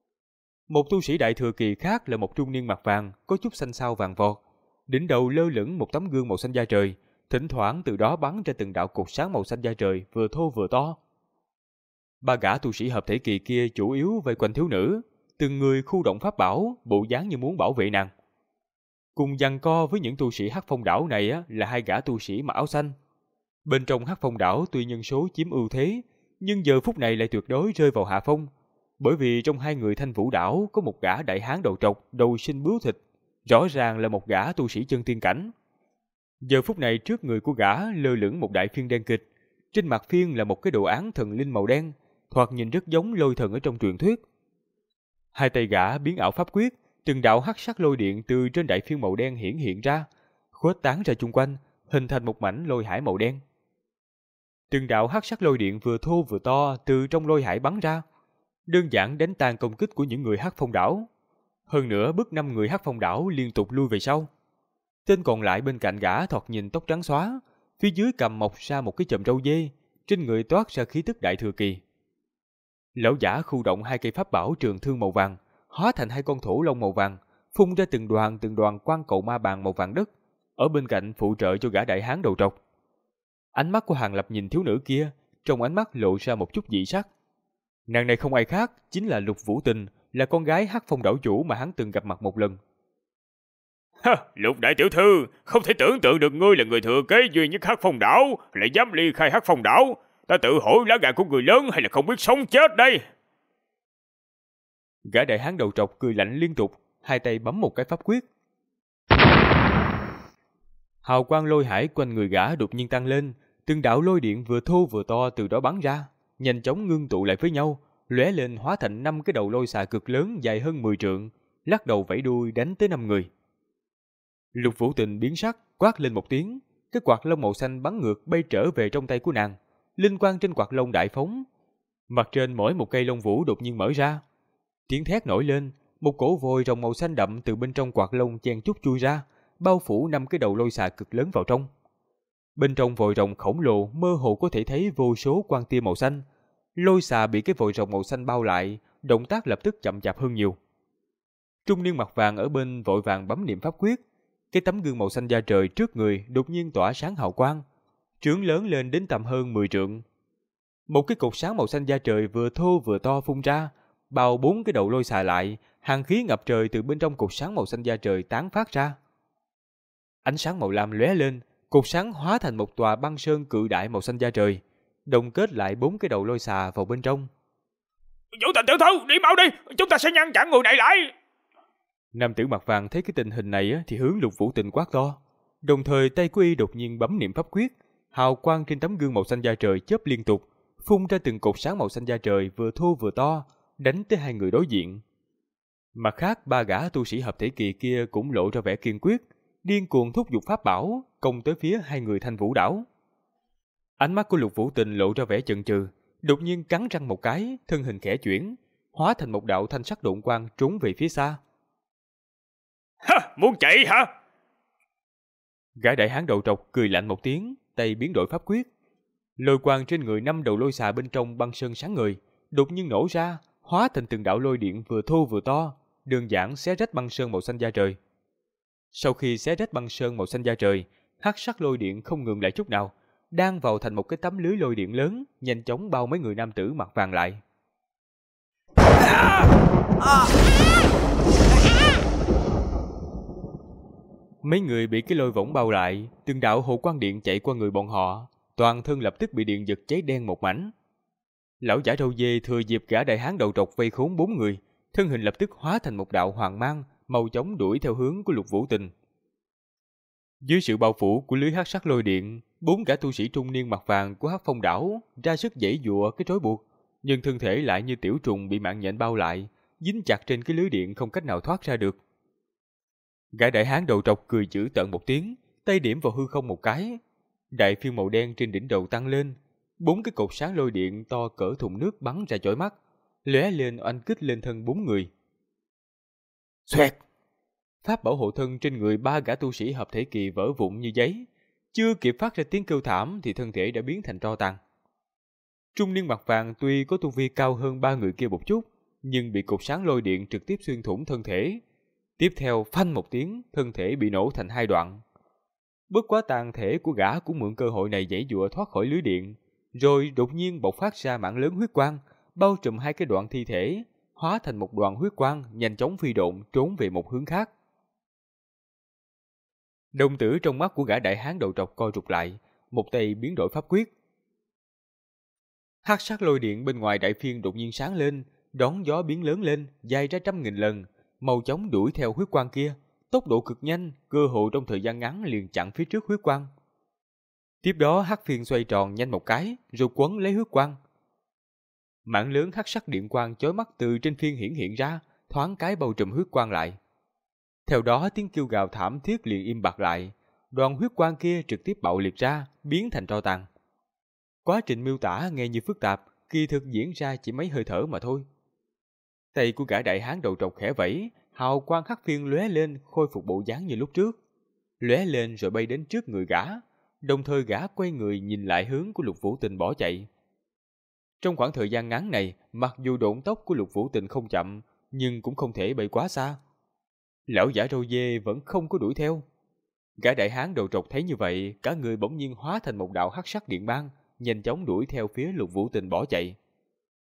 Speaker 1: Một tu sĩ đại thừa kỳ khác là một trung niên mặt vàng, có chút xanh xao vàng vọt, đỉnh đầu lơ lửng một tấm gương màu xanh da trời, thỉnh thoảng từ đó bắn ra từng đạo cột sáng màu xanh da trời vừa thô vừa to. 3 gã tu sĩ hợp thể kỳ kia chủ yếu vây quanh thiếu nữ, từng người khu động pháp bảo, bộ dáng như muốn bảo vệ nàng. Cùng giằng co với những tu sĩ Hắc Phong đảo này là 2 gã tu sĩ mặc áo xanh. Bên trong Hắc Phong đảo tuy nhân số chiếm ưu thế, nhưng giờ phút này lại tuyệt đối rơi vào hạ phong, bởi vì trong 2 người Thanh Vũ đảo có một gã đại hán đầu trọc, đầu sinh bướu thịt, rõ ràng là một gã tu sĩ chân tiên cảnh. Giờ phút này trước người của gã lơ lửng một đại phiên đen kịch, trên mặt phiên là một cái đồ án thần linh màu đen, thoạt nhìn rất giống lôi thần ở trong truyền thuyết. 2 tay gã biến ảo pháp quyết, từng đạo hắc sắc lôi điện từ trên đại phiên màu đen hiển hiện ra, khuếch tán ra chung quanh, hình thành một mảnh lôi hải màu đen. Từng đạo hắc sắc lôi điện vừa thô vừa to từ trong lôi hải bắn ra, đơn giản đánh tan công kích của những người Hắc Phong đảo. Hơn nữa bức 5 người Hắc Phong đảo liên tục lui về sau. Tên còn lại bên cạnh gã thoạt nhìn tóc trắng xóa, phía dưới cầm mọc ra một cái chòm râu dê, trên người toát ra khí tức đại thừa kỳ. Lão giả khu động 2 cây pháp bảo trường thương màu vàng, hóa thành 2 con thổ long màu vàng, phun ra từng đoàn quang cầu ma bàn màu vàng đất, ở bên cạnh phụ trợ cho gã đại hán đầu trọc. Ánh mắt của Hàng Lập nhìn thiếu nữ kia, trong ánh mắt lộ ra một chút dị sắc. Nàng này không ai khác, chính là Lục Vũ Tình, là con gái Hắc Phong đảo chủ mà hắn từng gặp mặt một lần.
Speaker 3: Ha, Lục đại tiểu thư, không thể tưởng tượng được ngươi là người thừa kế duy nhất Hắc Phong đảo, lại dám ly khai Hắc Phong đảo. Ta tự hỏi lá gan của người lớn hay là không biết sống chết đây.
Speaker 1: Gã đại hán đầu trọc cười lạnh liên tục, hai tay bấm một cái pháp quyết. Hào quang lôi hải quanh người gã đột nhiên tăng lên, từng đạo lôi điện vừa thô vừa to từ đó bắn ra, nhanh chóng ngưng tụ lại với nhau, lóe lên hóa thành 5 cái đầu lôi xà cực lớn dài hơn 10 trượng, lắc đầu vẫy đuôi đánh tới 5 người. Lục Vũ Tình biến sắc, quát lên một tiếng, cái quạt lông màu xanh bắn ngược bay trở về trong tay của nàng, linh quang trên quạt lông đại phóng, mặt trên mỗi một cây lông vũ đột nhiên mở ra. Tiếng thét nổi lên, một cổ vòi rồng màu xanh đậm từ bên trong quạt lông chen chúc chui ra, bao phủ 5 cái đầu lôi xà cực lớn vào trong. Bên trong vòi rồng khổng lồ mơ hồ có thể thấy vô số quang tia màu xanh. Lôi xà bị cái vòi rồng màu xanh bao lại, động tác lập tức chậm chạp hơn nhiều. Trung niên mặt vàng ở bên vội vàng bấm niệm pháp quyết, cái tấm gương màu xanh da trời trước người đột nhiên tỏa sáng hào quang, trướng lớn lên đến tầm hơn 10 trượng. Một cái cột sáng màu xanh da trời vừa thô vừa to phun ra, bao 4 cái đầu lôi xà lại, hàn khí ngập trời từ bên trong cột sáng màu xanh da trời tán phát ra. Ánh sáng màu lam lóe lên, cột sáng hóa thành một tòa băng sơn cự đại màu xanh da trời, đồng kết lại 4 cái đầu lôi xà vào bên trong.
Speaker 3: Vũ Tình tiểu thư, đi mau đi, chúng ta sẽ ngăn chặn người này lại.
Speaker 1: Nam tử mặt vàng thấy cái tình hình này thì hướng Lục Vũ Tình quát to, đồng thời tay của y đột nhiên bấm niệm pháp quyết, hào quang trên tấm gương màu xanh da trời chớp liên tục, phun ra từng cột sáng màu xanh da trời vừa thô vừa to, đánh tới hai người đối diện. Mặt khác, 3 gã tu sĩ hợp thể kỳ kia cũng lộ ra vẻ kiên quyết, điên cuồng thúc giục pháp bảo, công tới phía hai người Thanh Vũ đảo. Ánh mắt của Lục Vũ Tình lộ ra vẻ chần chừ, đột nhiên cắn răng một cái, thân hình khẽ chuyển, hóa thành một đạo thanh sắc độn quang trốn về phía xa.
Speaker 3: Ha, muốn chạy hả?
Speaker 1: Gã đại hán đầu trọc cười lạnh một tiếng, tay biến đổi pháp quyết. Lôi quang trên người 5 đầu lôi xà bên trong băng sơn sáng ngời, đột nhiên nổ ra, hóa thành từng đạo lôi điện vừa thô vừa to, đơn giản xé rách băng sơn màu xanh da trời. Sau khi xé rách băng sơn màu xanh da trời, hắc sắc lôi điện không ngừng lại chút nào, đang vào thành một cái tấm lưới lôi điện lớn, nhanh chóng bao mấy người nam tử mặt vàng lại. Mấy người bị cái lôi võng bao lại, từng đạo hồ quang điện chạy qua người bọn họ, toàn thân lập tức bị điện giật cháy đen một mảnh. Lão giả râu dê thừa dịp gã đại hán đầu trọc vây khốn 4 người, thân hình lập tức hóa thành một đạo hoàng mang, mau chóng đuổi theo hướng của Lục Vũ Tình. Dưới sự bao phủ của lưới hắc sắc lôi điện, 4 gã tu sĩ trung niên mặt vàng của Hắc Phong đảo ra sức giãy giụa cái trói buộc, nhưng thân thể lại như tiểu trùng bị mạng nhện bao lại, dính chặt trên cái lưới điện không cách nào thoát ra được. Gã đại hán đầu trọc cười dữ tợn một tiếng, tay điểm vào hư không một cái. Đại phiêu màu đen trên đỉnh đầu tăng lên, 4 cái cột sáng lôi điện to cỡ thùng nước bắn ra chói mắt, lóe lên oanh kích lên thân 4 người. Xoẹt! Pháp bảo hộ thân trên người 3 gã tu sĩ hợp thể kỳ vỡ vụn như giấy, chưa kịp phát ra tiếng kêu thảm thì thân thể đã biến thành tro tàn. Trung niên mặt vàng tuy có tu vi cao hơn 3 người kia một chút, nhưng bị cột sáng lôi điện trực tiếp xuyên thủng thân thể. Tiếp theo phanh một tiếng, thân thể bị nổ thành 2 đoạn. Bất quá tàn thể của gã cũng mượn cơ hội này giãy giụa thoát khỏi lưới điện, rồi đột nhiên bộc phát ra mảng lớn huyết quang, bao trùm 2 cái đoạn thi thể, hóa thành một đoàn huyết quang nhanh chóng phi độn trốn về một hướng khác. Đồng tử trong mắt của gã đại hán đầu trọc co rụt lại, một tay biến đổi pháp quyết. Hắc sắc lôi điện bên ngoài đại phiên đột nhiên sáng lên, đón gió biến lớn lên, dài ra 100.000 lần, mau chóng đuổi theo huyết quang kia, tốc độ cực nhanh, cơ hội trong thời gian ngắn liền chặn phía trước huyết quang. Tiếp đó hắc phiên xoay tròn nhanh một cái, rồi quấn lấy huyết quang. Mảng lớn hắc sắc điện quang chói mắt từ trên phiên hiển hiện ra, thoáng cái bao trùm huyết quang lại. Theo đó tiếng kêu gào thảm thiết liền im bặt lại, đoàn huyết quang kia trực tiếp bạo liệt ra, biến thành tro tàn. Quá trình miêu tả nghe như phức tạp, kỳ thực diễn ra chỉ mấy hơi thở mà thôi. Tay của gã đại hán đầu trọc khẽ vẫy, hào quang hắc phiên lóe lên khôi phục bộ dáng như lúc trước. Lóe lên rồi bay đến trước người gã, đồng thời gã quay người nhìn lại hướng của Lục Vũ Tình bỏ chạy. Trong khoảng thời gian ngắn này, mặc dù độn tốc của Lục Vũ Tình không chậm, nhưng cũng không thể bay quá xa. Lão giả râu dê vẫn không có đuổi theo. Gã đại hán đầu trọc thấy như vậy, cả người bỗng nhiên hóa thành một đạo hắc sắc điện mang, nhanh chóng đuổi theo phía Lục Vũ Tình bỏ chạy.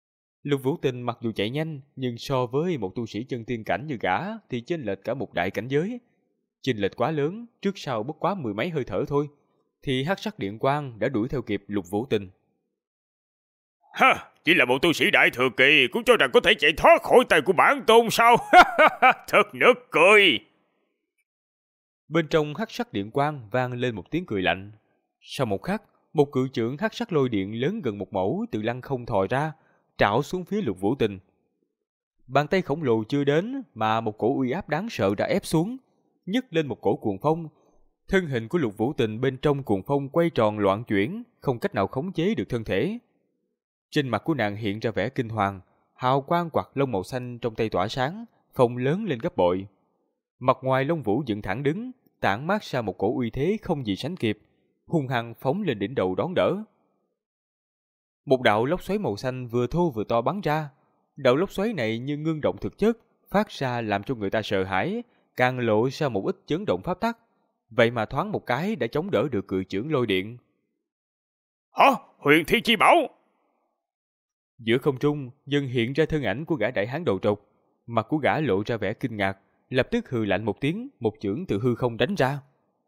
Speaker 1: Lục Vũ Tình mặc dù chạy nhanh, nhưng so với một tu sĩ chân tiên cảnh như gã thì chênh lệch cả một đại cảnh giới. Chênh lệch quá lớn, trước sau bất quá mười mấy hơi thở thôi, thì hắc sắc điện quang đã đuổi theo kịp Lục Vũ Tình.
Speaker 3: Ha, chỉ là một tu sĩ đại thừa kỳ cũng cho rằng có thể chạy thoát khỏi tay của bản tôn sao? Thật nực cười.
Speaker 1: Bên trong hắc sắc điện quang vang lên một tiếng cười lạnh. Sau một khắc, một cự chưởng hắc sắc lôi điện lớn gần một mẫu từ lăng không thò ra, trảo xuống phía Lục Vũ Tình. Bàn tay khổng lồ chưa đến mà một cổ uy áp đáng sợ đã ép xuống, nhấc lên một cổ cuồng phong. Thân hình của Lục Vũ Tình bên trong cuồng phong quay tròn loạn chuyển, không cách nào khống chế được thân thể. Trên mặt của nàng hiện ra vẻ kinh hoàng, hào quang quạt lông màu xanh trong tay tỏa sáng, phồng lớn lên gấp bội. Mặt ngoài lông vũ dựng thẳng đứng, tản mát ra một cổ uy thế không gì sánh kịp, hung hăng phóng lên đỉnh đầu đón đỡ. Một đạo lốc xoáy màu xanh vừa thô vừa to bắn ra. Đạo lốc xoáy này như ngưng động thực chất, phát ra làm cho người ta sợ hãi, càng lộ ra một ít chấn động pháp tắc. Vậy mà thoáng một cái đã chống đỡ được cự chưởng lôi điện.
Speaker 3: Hả? Huyền Thiên Chi Bảo?
Speaker 1: Giữa không trung dần hiện ra thân ảnh của gã đại hán đầu trọc. Mặt của gã lộ ra vẻ kinh ngạc, lập tức hừ lạnh một tiếng, một chưởng từ hư không đánh ra.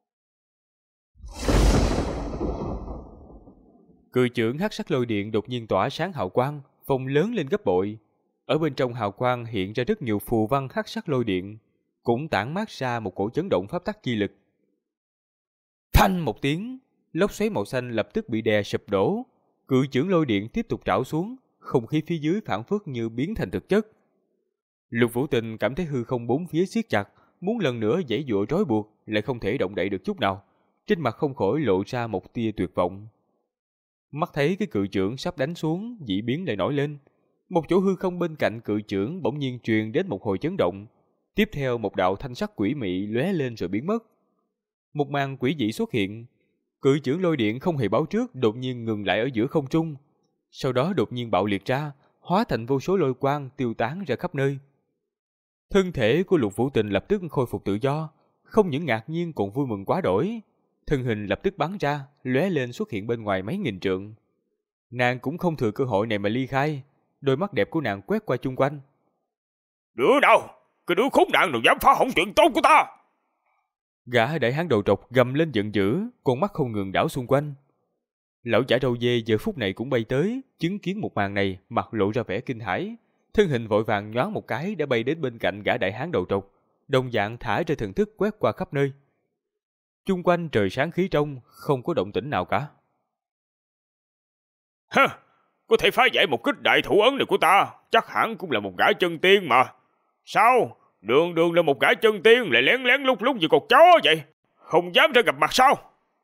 Speaker 1: Cự chưởng hắc sắc lôi điện đột nhiên tỏa sáng hào quang, phồng lớn lên gấp bội. Ở bên trong hào quang hiện ra rất nhiều phù văn hắc sắc lôi điện, cũng tản mát ra một cổ chấn động pháp tắc chi lực. Phanh một tiếng, lốc xoáy màu xanh lập tức bị đè sụp đổ. Cự chưởng lôi điện tiếp tục trảo xuống, không khí phía dưới phảng phất như biến thành thực chất. Lục Vũ Tình cảm thấy hư không bốn phía siết chặt, muốn lần nữa giãy giụa trói buộc, lại không thể động đậy được chút nào. Trên mặt không khỏi lộ ra một tia tuyệt vọng. Mắt thấy cái cự chưởng sắp đánh xuống, dị biến lại nổi lên. Một chỗ hư không bên cạnh cự chưởng bỗng nhiên truyền đến một hồi chấn động. Tiếp theo một đạo thanh sắc quỷ mị lóe lên rồi biến mất. Một màn quỷ dị xuất hiện. Cự chưởng lôi điện không hề báo trước đột nhiên ngừng lại ở giữa không trung. Sau đó đột nhiên bạo liệt ra, hóa thành vô số lôi quang tiêu tán ra khắp nơi. Thân thể của Lục Vũ Tình lập tức khôi phục tự do, không những ngạc nhiên còn vui mừng quá đỗi. Thân hình lập tức bắn ra, lóe lên xuất hiện bên ngoài mấy nghìn trượng. Nàng cũng không thừa cơ hội này mà ly khai, đôi mắt đẹp của nàng quét qua chung quanh.
Speaker 3: Đứa đâu? Cái đứa khốn nạn nào dám phá hỏng chuyện tốt của ta?
Speaker 1: Gã đại hán đầu trọc gầm lên giận dữ, con mắt không ngừng đảo xung quanh. Lão giả râu dê giờ phút này cũng bay tới, chứng kiến một màn này, mặt lộ ra vẻ kinh hãi, thân hình vội vàng nhoáng một cái đã bay đến bên cạnh gã đại hán đầu trọc, đồng dạng thả ra thần thức quét qua khắp nơi. Chung quanh trời sáng khí trong, không có động tĩnh nào cả.
Speaker 3: Hơ, có thể phá giải một kích đại thủ ấn này của ta, chắc hẳn cũng là một gã chân tiên mà. Sao? Đường đường là một gã chân tiên lại lén lén lút lút như con chó vậy? Không dám ra gặp mặt sao?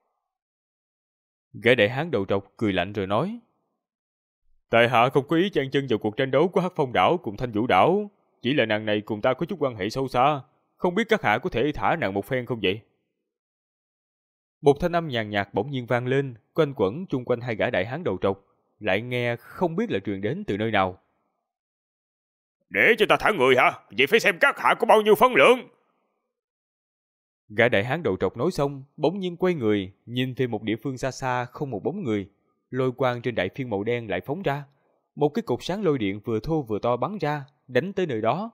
Speaker 1: Gã đại hán đầu trọc cười lạnh rồi nói: Tại hạ không có ý chen chân vào cuộc tranh đấu của Hắc Phong đảo cùng Thanh Vũ đảo, chỉ là nàng này cùng ta có chút quan hệ sâu xa, không biết các hạ có thể thả nàng một phen không vậy? Một thanh âm nhàn nhạt bỗng nhiên vang lên, quanh quẩn chung quanh hai gã đại hán đầu trọc, lại nghe không biết là truyền đến từ nơi nào.
Speaker 3: Để cho ta thả người hả? Vậy phải xem các hạ có bao nhiêu phân lượng.
Speaker 1: Gã đại hán đầu trọc nói xong, bỗng nhiên quay người, nhìn về một địa phương xa xa không một bóng người. Lôi quang trên đại phiên màu đen lại phóng ra. Một cái cột sáng lôi điện vừa thô vừa to bắn ra, đánh tới nơi đó.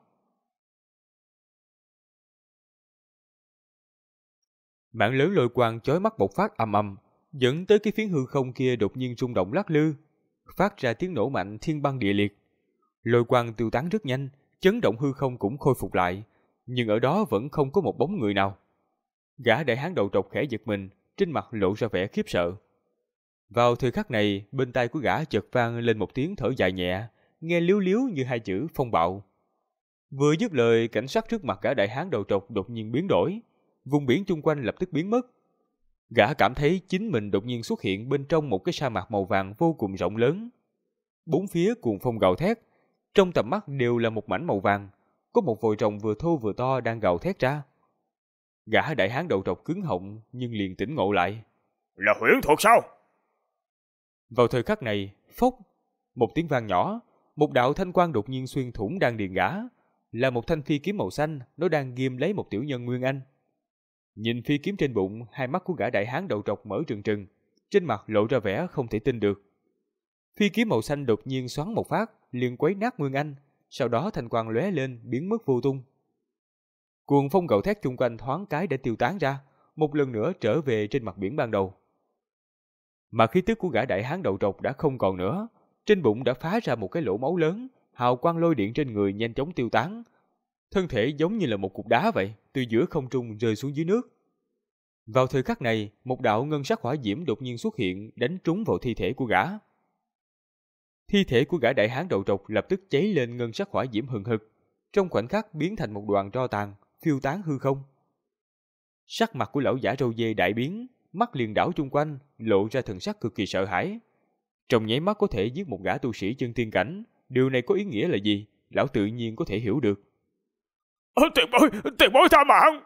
Speaker 1: Mảng lớn lôi quang chói mắt bộc phát ầm ầm, dẫn tới cái phiến hư không kia đột nhiên rung động lắc lư, phát ra tiếng nổ mạnh thiên băng địa liệt. Lôi quang tiêu tán rất nhanh, chấn động hư không cũng khôi phục lại, nhưng ở đó vẫn không có một bóng người nào. Gã đại hán đầu trọc khẽ giật mình, trên mặt lộ ra vẻ khiếp sợ. Vào thời khắc này, bên tai của gã chợt vang lên một tiếng thở dài nhẹ, nghe líu líu như hai chữ phong bạo. Vừa dứt lời, cảnh sắc trước mặt gã đại hán đầu trọc đột nhiên biến đổi, vùng biển chung quanh lập tức biến mất. Gã cảm thấy chính mình đột nhiên xuất hiện bên trong một cái sa mạc màu vàng vô cùng rộng lớn. Bốn phía cuồng phong gào thét, trong tầm mắt đều là một mảnh màu vàng, có một vòi rồng vừa thô vừa to đang gào thét ra. Gã đại hán đầu trọc cứng họng nhưng liền tỉnh ngộ lại.
Speaker 3: Là huyễn thuật sao?
Speaker 1: Vào thời khắc này, phốc, một tiếng vang nhỏ, một đạo thanh quang đột nhiên xuyên thủng đan điền gã, là một thanh phi kiếm màu xanh, nó đang ghim lấy một tiểu nhân Nguyên Anh. Nhìn phi kiếm trên bụng, hai mắt của gã đại hán đầu trọc mở trừng trừng, trên mặt lộ ra vẻ không thể tin được. Phi kiếm màu xanh đột nhiên xoắn một phát, liền quấy nát Nguyên Anh, sau đó thanh quang lóe lên biến mất vô tung. Cuồng phong gào thét chung quanh thoáng cái đã tiêu tán ra, một lần nữa trở về trên mặt biển ban đầu. Mà khí tức của gã đại hán đầu trọc đã không còn nữa, trên bụng đã phá ra một cái lỗ máu lớn, hào quang lôi điện trên người nhanh chóng tiêu tán. Thân thể giống như là một cục đá vậy, từ giữa không trung rơi xuống dưới nước. Vào thời khắc này, một đạo ngân sắc hỏa diễm đột nhiên xuất hiện, đánh trúng vào thi thể của gã. Thi thể của gã đại hán đầu trọc lập tức cháy lên ngân sắc hỏa diễm hừng hực, trong khoảnh khắc biến thành một đoàn tro tàn, phiêu tán hư không. Sắc mặt của lão giả râu dê đại biến, mắt liền đảo chung quanh, lộ ra thần sắc cực kỳ sợ hãi. Trong nháy mắt có thể giết một gã tu sĩ chân tiên cảnh, điều này có ý nghĩa là gì? Lão tự nhiên có thể hiểu được.
Speaker 3: Tiền bối tha mạng!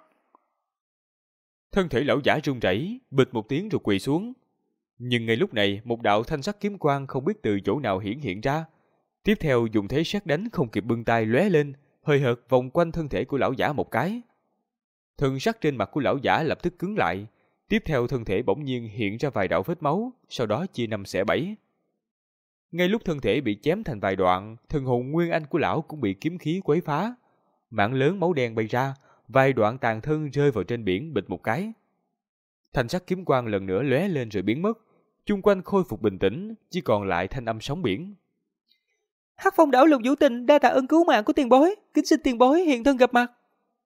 Speaker 1: Thân thể lão giả run rẩy, bịch một tiếng rồi quỳ xuống. Nhưng ngay lúc này, một đạo thanh sắc kiếm quang không biết từ chỗ nào hiển hiện ra. Tiếp theo dùng thế sét đánh không kịp bưng tay lóe lên, hơi hợt vòng quanh thân thể của lão giả một cái. Thân sắc trên mặt của lão giả lập tức cứng lại. Tiếp theo thân thể bỗng nhiên hiện ra vài đạo vết máu, sau đó chia năm xẻ bảy. Ngay lúc thân thể bị chém thành vài đoạn, thần hồn nguyên anh của lão cũng bị kiếm khí quấy phá. Mảng lớn máu đen bay ra, vài đoạn tàn thân rơi vào trên biển bịch một cái. Thanh sắc kiếm quang lần nữa lóe lên rồi biến mất, chung quanh khôi phục bình tĩnh, chỉ còn lại thanh âm sóng biển.
Speaker 4: Hắc Phong đảo Lục Vũ Tình đa tạ ơn cứu mạng của tiền bối, kính xin tiền bối hiện thân gặp mặt.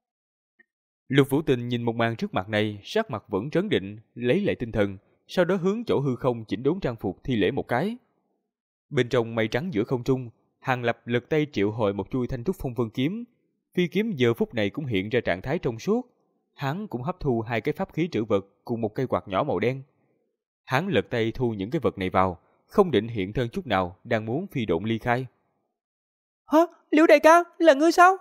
Speaker 1: Lục Vũ Tình nhìn một màn trước mặt này, sắc mặt vẫn trấn định, lấy lại tinh thần, sau đó hướng chỗ hư không chỉnh đốn trang phục thi lễ một cái. Bên trong mây trắng giữa không trung, Hàng Lập lật tay triệu hồi một chuôi thanh trúc phong vân kiếm. Phi kiếm giờ phút này cũng hiện ra trạng thái trong suốt. Hắn cũng hấp thu hai cái pháp khí trữ vật cùng một cây quạt nhỏ màu đen. Hắn lật tay thu những cái vật này vào, không định hiện thân chút nào, đang muốn phi độn ly khai.
Speaker 4: Hả? Liễu đại ca, là ngươi sao?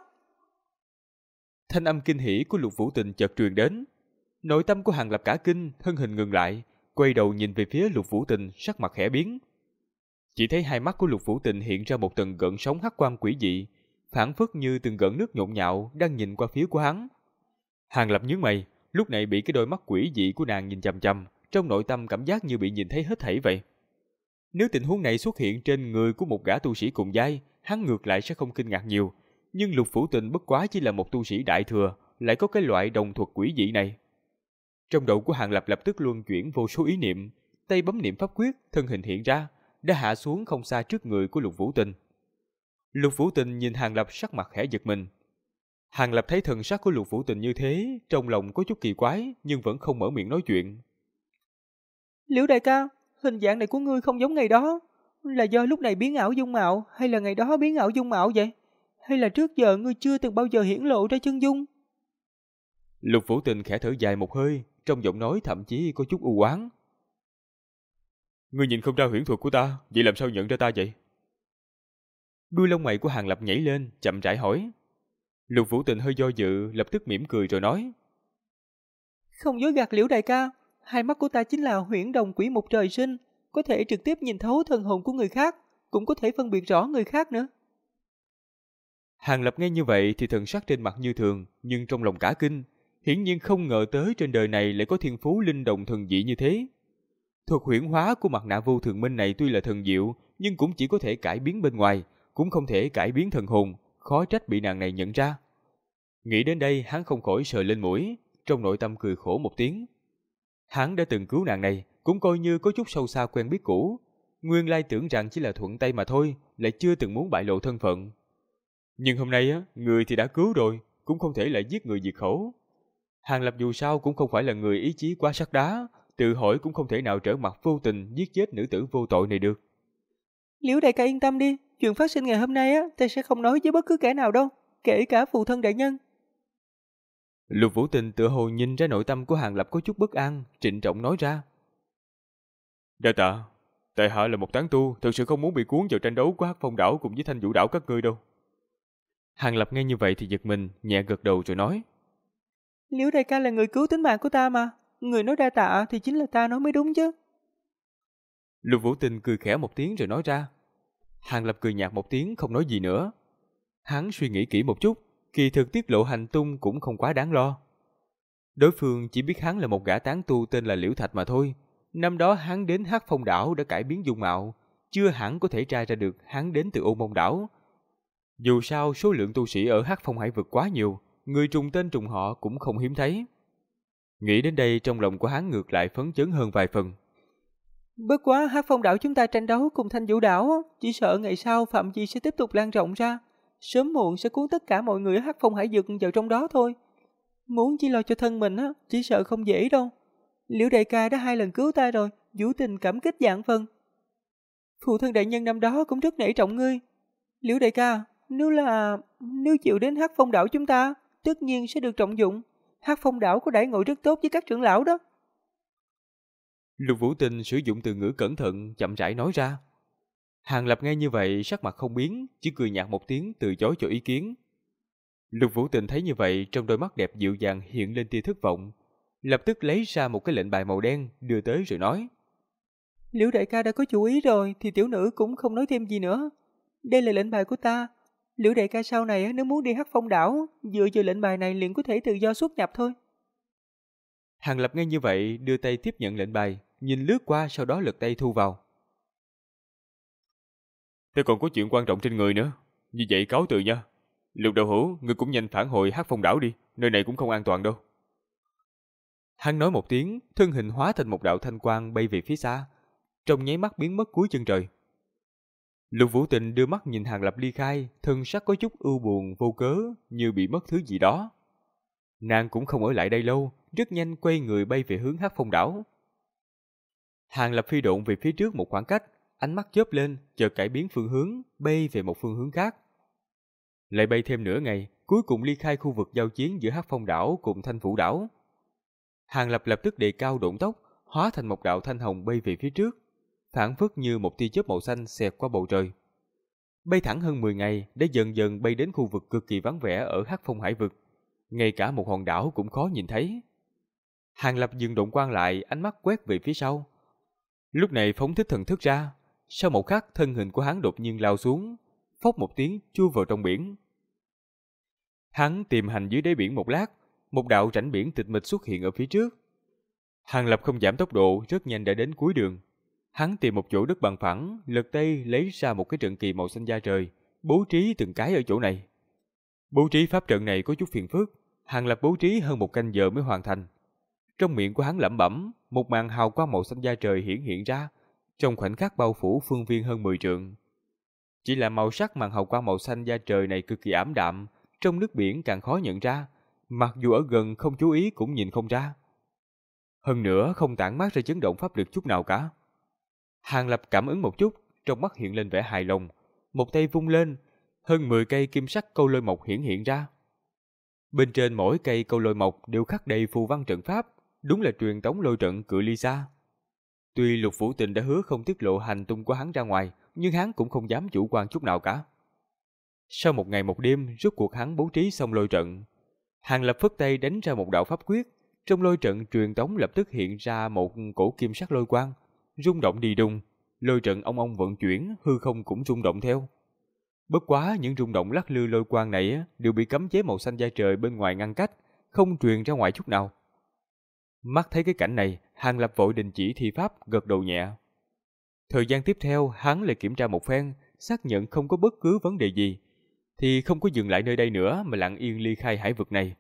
Speaker 1: Thanh âm kinh hỉ của Lục Vũ Tình chợt truyền đến. Nội tâm của Hàng Lập cả kinh, thân hình ngừng lại, quay đầu nhìn về phía Lục Vũ Tình, sắc mặt khẽ biến. Chỉ thấy hai mắt của Lục Vũ Tình hiện ra một tầng gợn sóng hắc quang quỷ dị, phảng phất như từng gợn nước nhộn nhạo đang nhìn qua phía của hắn. Hàng Lập nhướng mày, lúc này bị cái đôi mắt quỷ dị của nàng nhìn chằm chằm, trong nội tâm cảm giác như bị nhìn thấy hết thảy vậy. Nếu tình huống này xuất hiện trên người của một gã tu sĩ cùng giai, hắn ngược lại sẽ không kinh ngạc nhiều. Nhưng Lục Vũ Tình bất quá chỉ là một tu sĩ đại thừa, lại có cái loại đồng thuật quỷ dị này. Trong đầu của Hàng Lập lập tức luân chuyển vô số ý niệm, tay bấm niệm pháp quyết, thân hình hiện ra, đã hạ xuống không xa trước người của Lục Vũ Tình. Lục Vũ Tình nhìn Hàng Lập sắc mặt khẽ giật mình. Hàng Lập thấy thần sắc của Lục Vũ Tình như thế, trong lòng có chút kỳ quái, nhưng vẫn không mở miệng nói chuyện.
Speaker 4: Liễu đại ca, hình dạng này của ngươi không giống ngày đó. Là do lúc này biến ảo dung mạo, hay là ngày đó biến ảo dung mạo vậy? Hay là trước giờ ngươi chưa từng bao giờ hiển lộ ra chân dung?
Speaker 1: Lục Vũ Tình khẽ thở dài một hơi, trong giọng nói thậm chí có chút u oán. Ngươi nhìn không ra huyễn thuật của ta, vậy làm sao nhận ra ta vậy? Đuôi lông mày của Hàng Lập nhảy lên, chậm rãi hỏi. Lục Vũ Tình hơi do dự, lập tức mỉm cười rồi nói.
Speaker 4: Không dối gạt Liễu đại ca, hai mắt của ta chính là huyễn đồng quỷ mục trời sinh, có thể trực tiếp nhìn thấu thần hồn của người khác, cũng có thể phân biệt rõ người khác nữa.
Speaker 1: Hàng Lập nghe như vậy thì thần sắc trên mặt như thường, nhưng trong lòng cả kinh, hiển nhiên không ngờ tới trên đời này lại có thiên phú linh động thần dị như thế. Thuật huyễn hóa của mặt nạ vô thường minh này tuy là thần diệu, nhưng cũng chỉ có thể cải biến bên ngoài, cũng không thể cải biến thần hồn, khó trách bị nàng này nhận ra. Nghĩ đến đây hắn không khỏi sờ lên mũi, trong nội tâm cười khổ một tiếng. Hắn đã từng cứu nàng này, cũng coi như có chút sâu xa quen biết cũ. Nguyên lai tưởng rằng chỉ là thuận tay mà thôi, lại chưa từng muốn bại lộ thân phận. Nhưng hôm nay người thì đã cứu rồi, cũng không thể lại giết người diệt khẩu. Hàng Lập dù sao cũng không phải là người ý chí quá sắt đá, tự hỏi cũng không thể nào trở mặt vô tình giết chết nữ tử vô tội này được.
Speaker 4: Liễu đại ca yên tâm đi, chuyện phát sinh ngày hôm nay ta sẽ không nói với bất cứ kẻ nào đâu, kể cả phụ thân đại nhân.
Speaker 1: Lục Vũ Tình tựa hồ nhìn ra nội tâm của Hàng Lập có chút bất an, trịnh trọng nói ra. Đa tạ, tại hạ là một tán tu, thực sự không muốn bị cuốn vào tranh đấu của Hắc Phong đảo cùng với Thanh Vũ đảo các ngươi đâu. Hàng Lập nghe như vậy thì giật mình, nhẹ gật đầu rồi nói.
Speaker 4: Liễu đại ca là người cứu tính mạng của ta mà, người nói đa tạ thì chính là ta nói mới đúng chứ.
Speaker 1: Lục Vũ Tình cười khẽ một tiếng rồi nói ra. Hàng Lập cười nhạt một tiếng không nói gì nữa. Hắn suy nghĩ kỹ một chút, kỳ thực tiết lộ hành tung cũng không quá đáng lo. Đối phương chỉ biết hắn là một gã tán tu tên là Liễu Thạch mà thôi. Năm đó hắn đến Hắc Phong đảo đã cải biến dung mạo, chưa hẳn có thể tra ra được hắn đến từ Ô Môn đảo. Dù sao số lượng tu sĩ ở Hắc Phong Hải vực quá nhiều, người trùng tên trùng họ cũng không hiếm thấy. Nghĩ đến đây trong lòng của hắn ngược lại phấn chấn hơn vài phần.
Speaker 4: Bất quá Hắc Phong đảo chúng ta tranh đấu cùng Thanh Vũ đảo, chỉ sợ ngày sau phạm vi sẽ tiếp tục lan rộng ra, sớm muộn sẽ cuốn tất cả mọi người ở Hắc Phong Hải vực vào trong đó thôi. Muốn chỉ lo cho thân mình á, chỉ sợ không dễ đâu. Liễu đại ca đã 2 lần cứu ta rồi, Vũ Tình cảm kích vạn phần. Phụ thân đại nhân năm đó cũng rất nể trọng ngươi. Liễu đại ca, nếu chịu đến Hắc Phong đảo chúng ta, tất nhiên sẽ được trọng dụng. Hắc Phong đảo có đãi ngộ rất tốt với các trưởng lão đó.
Speaker 1: Lục Vũ Tình sử dụng từ ngữ cẩn thận, chậm rãi nói ra. Hàng Lập nghe như vậy sắc mặt không biến, chỉ cười nhạt một tiếng từ chối cho ý kiến. Lục Vũ Tình thấy như vậy, trong đôi mắt đẹp dịu dàng hiện lên tia thất vọng, lập tức lấy ra một cái lệnh bài màu đen đưa tới rồi nói:
Speaker 4: Liễu đại ca đã có chủ ý rồi thì tiểu nữ cũng không nói thêm gì nữa. Đây là lệnh bài của ta. Liễu đại ca sau này nếu muốn đi Hắc Phong đảo, dựa vào lệnh bài này liền có thể tự do xuất nhập thôi.
Speaker 1: Hàng Lập nghe như vậy, đưa tay tiếp nhận lệnh bài, nhìn lướt qua sau đó lật tay thu vào. Tôi còn có chuyện quan trọng trên người nữa, như vậy cáo từ nha. Lục đạo hữu, ngươi cũng nhanh phản hồi Hắc Phong đảo đi, nơi này cũng không an toàn đâu. Hắn nói một tiếng, thân hình hóa thành một đạo thanh quang bay về phía xa, trong nháy mắt biến mất cuối chân trời. Lục Vũ Tình đưa mắt nhìn Hàng Lập ly khai, thân sắc có chút ưu buồn vô cớ, như bị mất thứ gì đó. Nàng cũng không ở lại đây lâu, rất nhanh quay người bay về hướng Hắc Phong đảo. Hàng Lập phi độn về phía trước một khoảng cách, ánh mắt chớp lên, chợt cải biến phương hướng, bay về một phương hướng khác. Lại bay thêm nửa ngày, cuối cùng ly khai khu vực giao chiến giữa Hắc Phong đảo cùng Thanh Vũ đảo. Hàng Lập lập tức đề cao độn tốc, hóa thành một đạo thanh hồng bay về phía trước, phảng phất như một tia chớp màu xanh xẹt qua bầu trời. Bay thẳng hơn 10 ngày, để dần dần bay đến khu vực cực kỳ vắng vẻ ở Hắc Phong Hải vực, ngay cả một hòn đảo cũng khó nhìn thấy. Hàng Lập dừng độn quang lại, ánh mắt quét về phía sau. Lúc này phóng thích thần thức ra, sau một khắc thân hình của hắn đột nhiên lao xuống, phốc một tiếng chui vào trong biển. Hắn tìm hành dưới đáy biển một lát, một đạo rãnh biển tịch mịch xuất hiện ở phía trước. Hàng Lập không giảm tốc độ, rất nhanh đã đến cuối đường. Hắn tìm một chỗ đất bằng phẳng, lật tay lấy ra một cái trận kỳ màu xanh da trời, bố trí từng cái ở chỗ này. Bố trí pháp trận này có chút phiền phức, Hàng Lập bố trí hơn 1 canh giờ mới hoàn thành. Trong miệng của hắn lẩm bẩm, một màn hào quang màu xanh da trời hiển hiện ra, trong khoảnh khắc bao phủ phương viên hơn 10 trượng. Chỉ là màu sắc màn hào quang màu xanh da trời này cực kỳ ảm đạm, trong nước biển càng khó nhận ra, mặc dù ở gần không chú ý cũng nhìn không ra. Hơn nữa không tản mát ra chấn động pháp lực chút nào cả. Hàng Lập cảm ứng một chút, trong mắt hiện lên vẻ hài lòng, một tay vung lên, hơn 10 cây kim sắc câu lôi mộc hiển hiện ra. Bên trên mỗi cây câu lôi mộc đều khắc đầy phù văn trận pháp, đúng là truyền tống lôi trận cự ly xa. Tuy Lục Vũ Tình đã hứa không tiết lộ hành tung của hắn ra ngoài, nhưng hắn cũng không dám chủ quan chút nào cả. Sau 1 ngày 1 đêm, rốt cuộc hắn bố trí xong lôi trận. Hàng Lập phất tay đánh ra một đạo pháp quyết, trong lôi trận truyền tống lập tức hiện ra một cổ kim sắc lôi quang, rung động đi đùng, lôi trận ong ong vận chuyển, hư không cũng rung động theo. Bất quá những rung động lắc lư lôi quang này đều bị cấm chế màu xanh da trời bên ngoài ngăn cách, không truyền ra ngoài chút nào. Mắt thấy cái cảnh này, Hàng Lập vội đình chỉ thi pháp, gật đầu nhẹ. Thời gian tiếp theo, hắn lại kiểm tra một phen, xác nhận không có bất cứ vấn đề gì, thì không có dừng lại nơi đây nữa mà lặng yên ly khai hải vực này.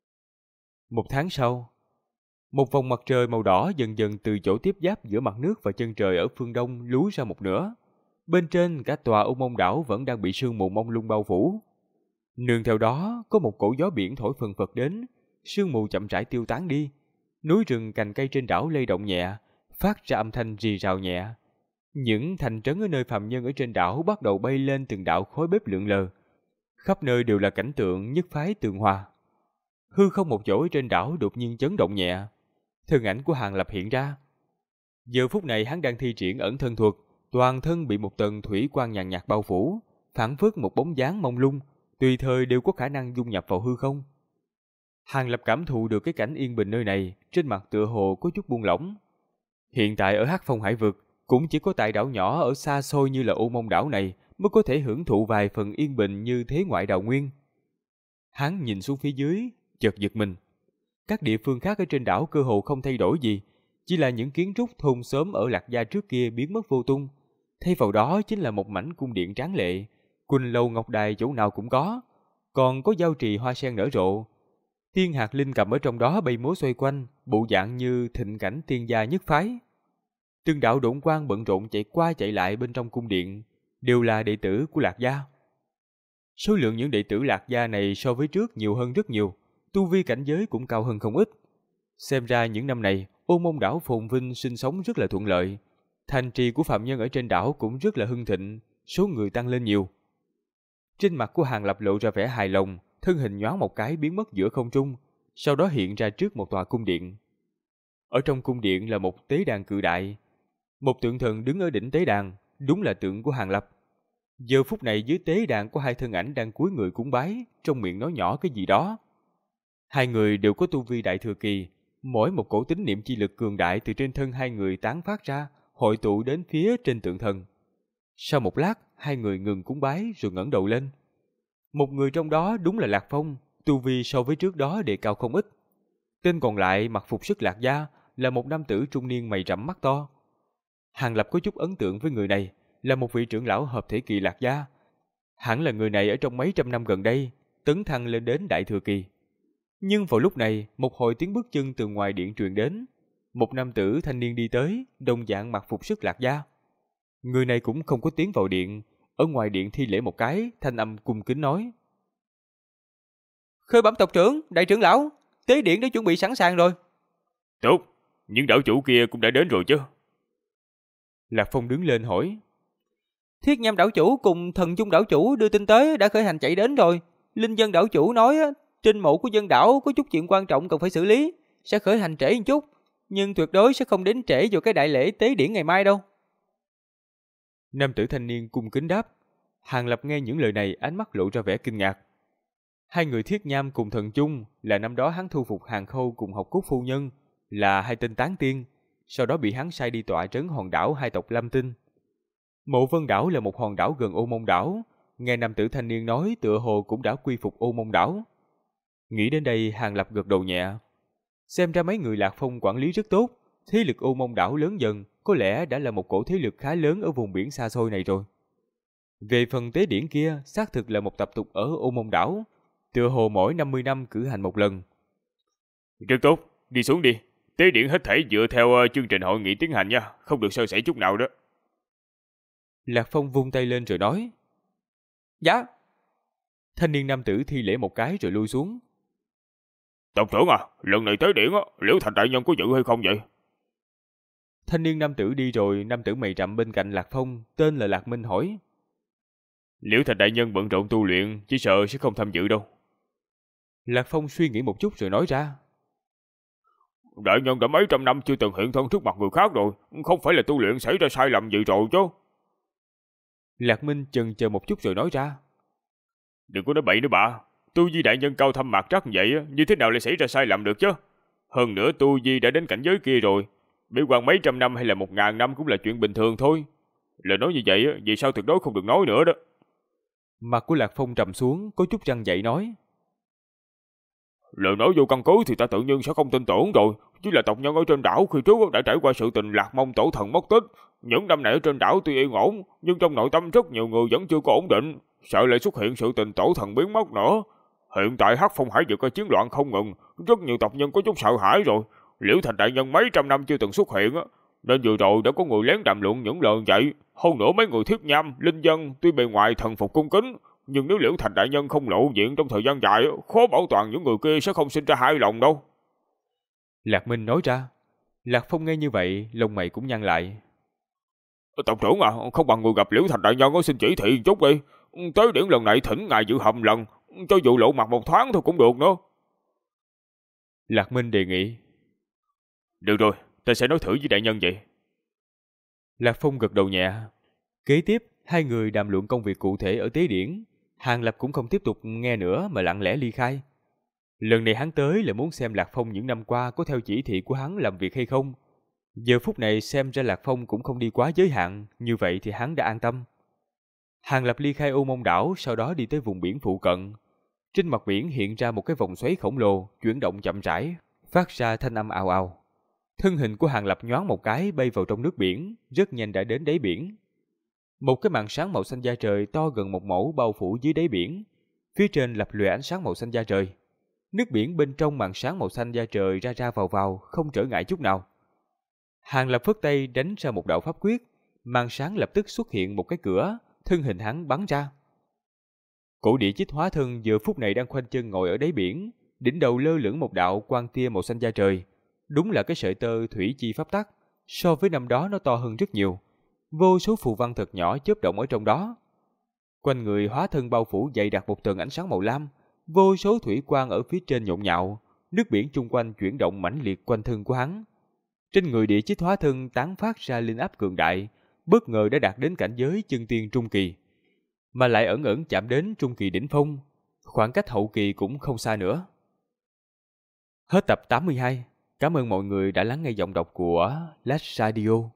Speaker 1: 1 tháng sau, một vòng mặt trời màu đỏ dần dần từ chỗ tiếp giáp giữa mặt nước và chân trời ở phương đông lú ra một nửa. Bên trên cả tòa Ô Môn đảo vẫn đang bị sương mù mông lung bao phủ. Nương theo đó có một cổ gió biển thổi phần phật đến, sương mù chậm rãi tiêu tán đi. Núi rừng cành cây trên đảo lay động nhẹ, phát ra âm thanh rì rào nhẹ. Những thành trấn ở nơi phàm nhân ở trên đảo bắt đầu bay lên từng đạo khói bếp lượn lờ. Khắp nơi đều là cảnh tượng nhất phái tường hòa. Hư không một chỗ ở trên đảo đột nhiên chấn động nhẹ. Thân ảnh của Hàng Lập hiện ra. Giờ phút này hắn đang thi triển ẩn thân thuật, toàn thân bị một tầng thủy quang nhàn nhạt bao phủ, phảng phất một bóng dáng mông lung, tùy thời đều có khả năng dung nhập vào hư không. Hàng Lập cảm thụ được cái cảnh yên bình nơi này, trên mặt tựa hồ có chút buông lỏng. Hiện tại ở Hắc Phong Hải vực, cũng chỉ có tại đảo nhỏ ở xa xôi như là Ô Môn đảo này mới có thể hưởng thụ vài phần yên bình như thế ngoại đào nguyên. Hắn nhìn xuống phía dưới, chợt giật mình. Các địa phương khác ở trên đảo cơ hồ không thay đổi gì, chỉ là những kiến trúc thôn xóm ở Lạc Gia trước kia biến mất vô tung, Thay vào đó chính là một mảnh cung điện tráng lệ, quỳnh lâu ngọc đài chỗ nào cũng có, còn có giao trì hoa sen nở rộ. Thiên hạt linh cầm ở trong đó bay múa xoay quanh, bộ dạng như thịnh cảnh tiên gia nhất phái. Từng đạo độn quang bận rộn chạy qua chạy lại bên trong cung điện, đều là đệ tử của Lạc gia. Số lượng những đệ tử Lạc gia này so với trước nhiều hơn rất nhiều, tu vi cảnh giới cũng cao hơn không ít. Xem ra những năm này, Ô Môn đảo phồn vinh sinh sống rất là thuận lợi. Thành trì của phạm nhân ở trên đảo cũng rất là hưng thịnh, số người tăng lên nhiều. Trên mặt của Hàng Lập lộ ra vẻ hài lòng, thân hình nhoáng một cái biến mất giữa không trung, sau đó hiện ra trước một tòa cung điện. Ở trong cung điện là một tế đàn cự đại. Một tượng thần đứng ở đỉnh tế đàn, đúng là tượng của Hàng Lập. Giờ phút này dưới tế đàn có hai thân ảnh đang cúi người cúng bái, trong miệng nói nhỏ cái gì đó. Hai người đều có tu vi đại thừa kỳ, mỗi một cổ tín niệm chi lực cường đại từ trên thân hai người tán phát ra, hội tụ đến phía trên tượng thần. Sau một lát, hai người ngừng cúng bái rồi ngẩng đầu lên. Một người trong đó đúng là Lạc Phong, tu vi so với trước đó đề cao không ít. Tên còn lại mặc phục sức Lạc gia, là một nam tử trung niên mày rậm mắt to. Hàng Lập có chút ấn tượng với người này, là một vị trưởng lão hợp thể kỳ Lạc gia. Hẳn là người này ở trong mấy trăm năm gần đây, tấn thăng lên đến đại thừa kỳ. Nhưng vào lúc này, một hồi tiếng bước chân từ ngoài điện truyền đến. Một nam tử thanh niên đi tới, đồng dạng mặc phục sức Lạc gia. Người này cũng không có tiến vào điện, ở ngoài điện thi lễ một cái, thanh âm cung kính nói:
Speaker 4: Khơi bẩm tộc trưởng, đại trưởng lão, tế điện đã chuẩn bị sẵn sàng rồi.
Speaker 3: Tốt, những đảo chủ kia cũng đã đến rồi chứ?
Speaker 1: Lạc Phong đứng lên hỏi.
Speaker 4: Thiết Nham đảo chủ cùng Thần Dung đảo chủ đưa tin tới đã khởi hành chạy đến rồi. Linh Dân đảo chủ nói trên mộ của dân đảo có chút chuyện quan trọng cần phải xử lý, sẽ khởi hành trễ một chút, nhưng tuyệt đối sẽ không đến trễ vào cái đại lễ tế điển ngày mai đâu.
Speaker 1: Nam tử thanh niên cung kính đáp. Hàng Lập nghe những lời này, ánh mắt lộ ra vẻ kinh ngạc. Hai người Thiết Nham cùng Thần Dung là năm đó hắn thu phục Hàng Khâu cùng Học Cốt phu nhân, là hai tên tán tiên, sau đó bị hắn sai đi tọa trấn hòn đảo hai tộc Lam Tinh. Mộ Vân đảo là một hòn đảo gần Ô Môn đảo, nghe nam tử thanh niên nói tựa hồ cũng đã quy phục Ô Môn đảo. Nghĩ đến đây, Hàng Lập gật đầu nhẹ. Xem ra mấy người Lạc Phong quản lý rất tốt, thế lực Ô Môn đảo lớn dần, có lẽ đã là một cổ thế lực khá lớn ở vùng biển xa xôi này rồi. Về phần tế điển kia, xác thực là một tập tục ở Ô Môn đảo, tựa hồ mỗi 50 năm cử hành một lần.
Speaker 3: Rất tốt, đi xuống đi. Tế điển hết thảy dựa theo chương trình hội nghị tiến hành nha, không được sơ sẩy chút nào đó.
Speaker 1: Lạc Phong vung tay lên rồi nói.
Speaker 4: Dạ.
Speaker 1: Thanh niên nam tử thi lễ một cái rồi lui xuống.
Speaker 3: Tộc trưởng à, lần này tế điển Liễu Thành đại nhân có dự hay không vậy?
Speaker 1: Thanh niên nam tử đi rồi, nam tử mày rậm bên cạnh Lạc Phong, tên là Lạc Minh hỏi.
Speaker 3: Liễu Thành đại nhân bận rộn tu luyện, chỉ sợ sẽ không tham dự đâu.
Speaker 1: Lạc Phong suy nghĩ một chút rồi nói ra.
Speaker 3: Đại nhân đã mấy trăm năm chưa từng hiện thân trước mặt người khác rồi, không phải là tu luyện xảy ra sai lầm gì rồi chứ?
Speaker 1: Lạc Minh chần chờ một chút rồi nói ra.
Speaker 3: Đừng có nói bậy nữa bà, tu vi đại nhân cao thâm mạc trắc vậy, như thế nào lại xảy ra sai lầm được chứ? Hơn nữa tu vi đã đến cảnh giới kia rồi, bị quan mấy trăm năm hay là 1000 năm cũng là chuyện bình thường thôi. Lời nói như vậy, vì sao tuyệt đối không được nói nữa đó.
Speaker 1: Mặt của Lạc Phong trầm xuống, có chút răng dậy nói.
Speaker 3: Lời nói vô căn cứ thì ta tự nhiên sẽ không tin tưởng rồi. Chỉ là tộc nhân ở trên đảo khi trước đã trải qua sự tình Lạc Mông tổ thần mất tích. Những năm này ở trên đảo tuy yên ổn, nhưng trong nội tâm rất nhiều người vẫn chưa có ổn định, sợ lại xuất hiện sự tình tổ thần biến mất nữa. Hiện tại Hắc Phong Hải vực có chiến loạn không ngừng, rất nhiều tộc nhân có chút sợ hãi rồi. Liễu Thành đại nhân mấy trăm năm chưa từng xuất hiện, nên vừa rồi đã có người lén đàm luận những lời vậy. Hơn nữa mấy người Thiết Nham, Linh Dân tuy bề ngoài thần phục cung kính, nhưng nếu Liễu Thành đại nhân không lộ diện trong thời gian dài, khó bảo toàn những người kia sẽ không sinh ra hài lòng đâu.
Speaker 1: Lạc Minh nói ra. Lạc Phong nghe như vậy, lông mày cũng nhăn lại.
Speaker 3: Tộc trưởng à, không bằng người gặp Liễu Thành đại nhân xin chỉ thị chút đi. Tới điển lần này thỉnh ngài dự hầm lần, cho dù lộ mặt một thoáng thôi cũng được nữa.
Speaker 1: Lạc Minh đề nghị.
Speaker 3: Được rồi, ta sẽ nói thử với đại nhân vậy.
Speaker 1: Lạc Phong gật đầu nhẹ. Kế tiếp, hai người đàm luận công việc cụ thể ở tế điển. Hàng Lập cũng không tiếp tục nghe nữa mà lặng lẽ ly khai. Lần này hắn tới là muốn xem Lạc Phong những năm qua có theo chỉ thị của hắn làm việc hay không. Giờ phút này xem ra Lạc Phong cũng không đi quá giới hạn, như vậy thì hắn đã an tâm. Hàng Lập ly khai Ô Môn đảo, sau đó đi tới vùng biển phụ cận. Trên mặt biển hiện ra một cái vòng xoáy khổng lồ, chuyển động chậm rãi, phát ra thanh âm ào ào. Thân hình của Hàng Lập nhoáng một cái bay vào trong nước biển, rất nhanh đã đến đáy biển. Một cái màn sáng màu xanh da trời to gần một mẫu bao phủ dưới đáy biển. Phía trên lập lòe ánh sáng màu xanh da trời. Nước biển bên trong màn sáng màu xanh da trời ra ra vào, không trở ngại chút nào. Hàng Lập phất tay đánh ra một đạo pháp quyết, màn sáng lập tức xuất hiện một cái cửa, thân hình hắn bắn ra. Cổ địa chích hóa thân giờ phút này đang khoanh chân ngồi ở đáy biển, đỉnh đầu lơ lửng một đạo quang tia màu xanh da trời. Đúng là cái sợi tơ thủy chi pháp tắc, so với năm đó nó to hơn rất nhiều. Vô số phù văn thật nhỏ chớp động ở trong đó. Quanh người hóa thân bao phủ dày đặc một tầng ánh sáng màu lam, vô số thủy quang ở phía trên nhộn nhạo, nước biển chung quanh chuyển động mãnh liệt quanh thân của hắn. Trên người địa chích hóa thân tán phát ra linh áp cường đại, bất ngờ đã đạt đến cảnh giới chân tiên trung kỳ, mà lại ẩn ẩn chạm đến trung kỳ đỉnh phong, khoảng cách hậu kỳ cũng không xa nữa. Hết tập 82. Cảm ơn mọi người đã lắng nghe giọng đọc của Last Radio.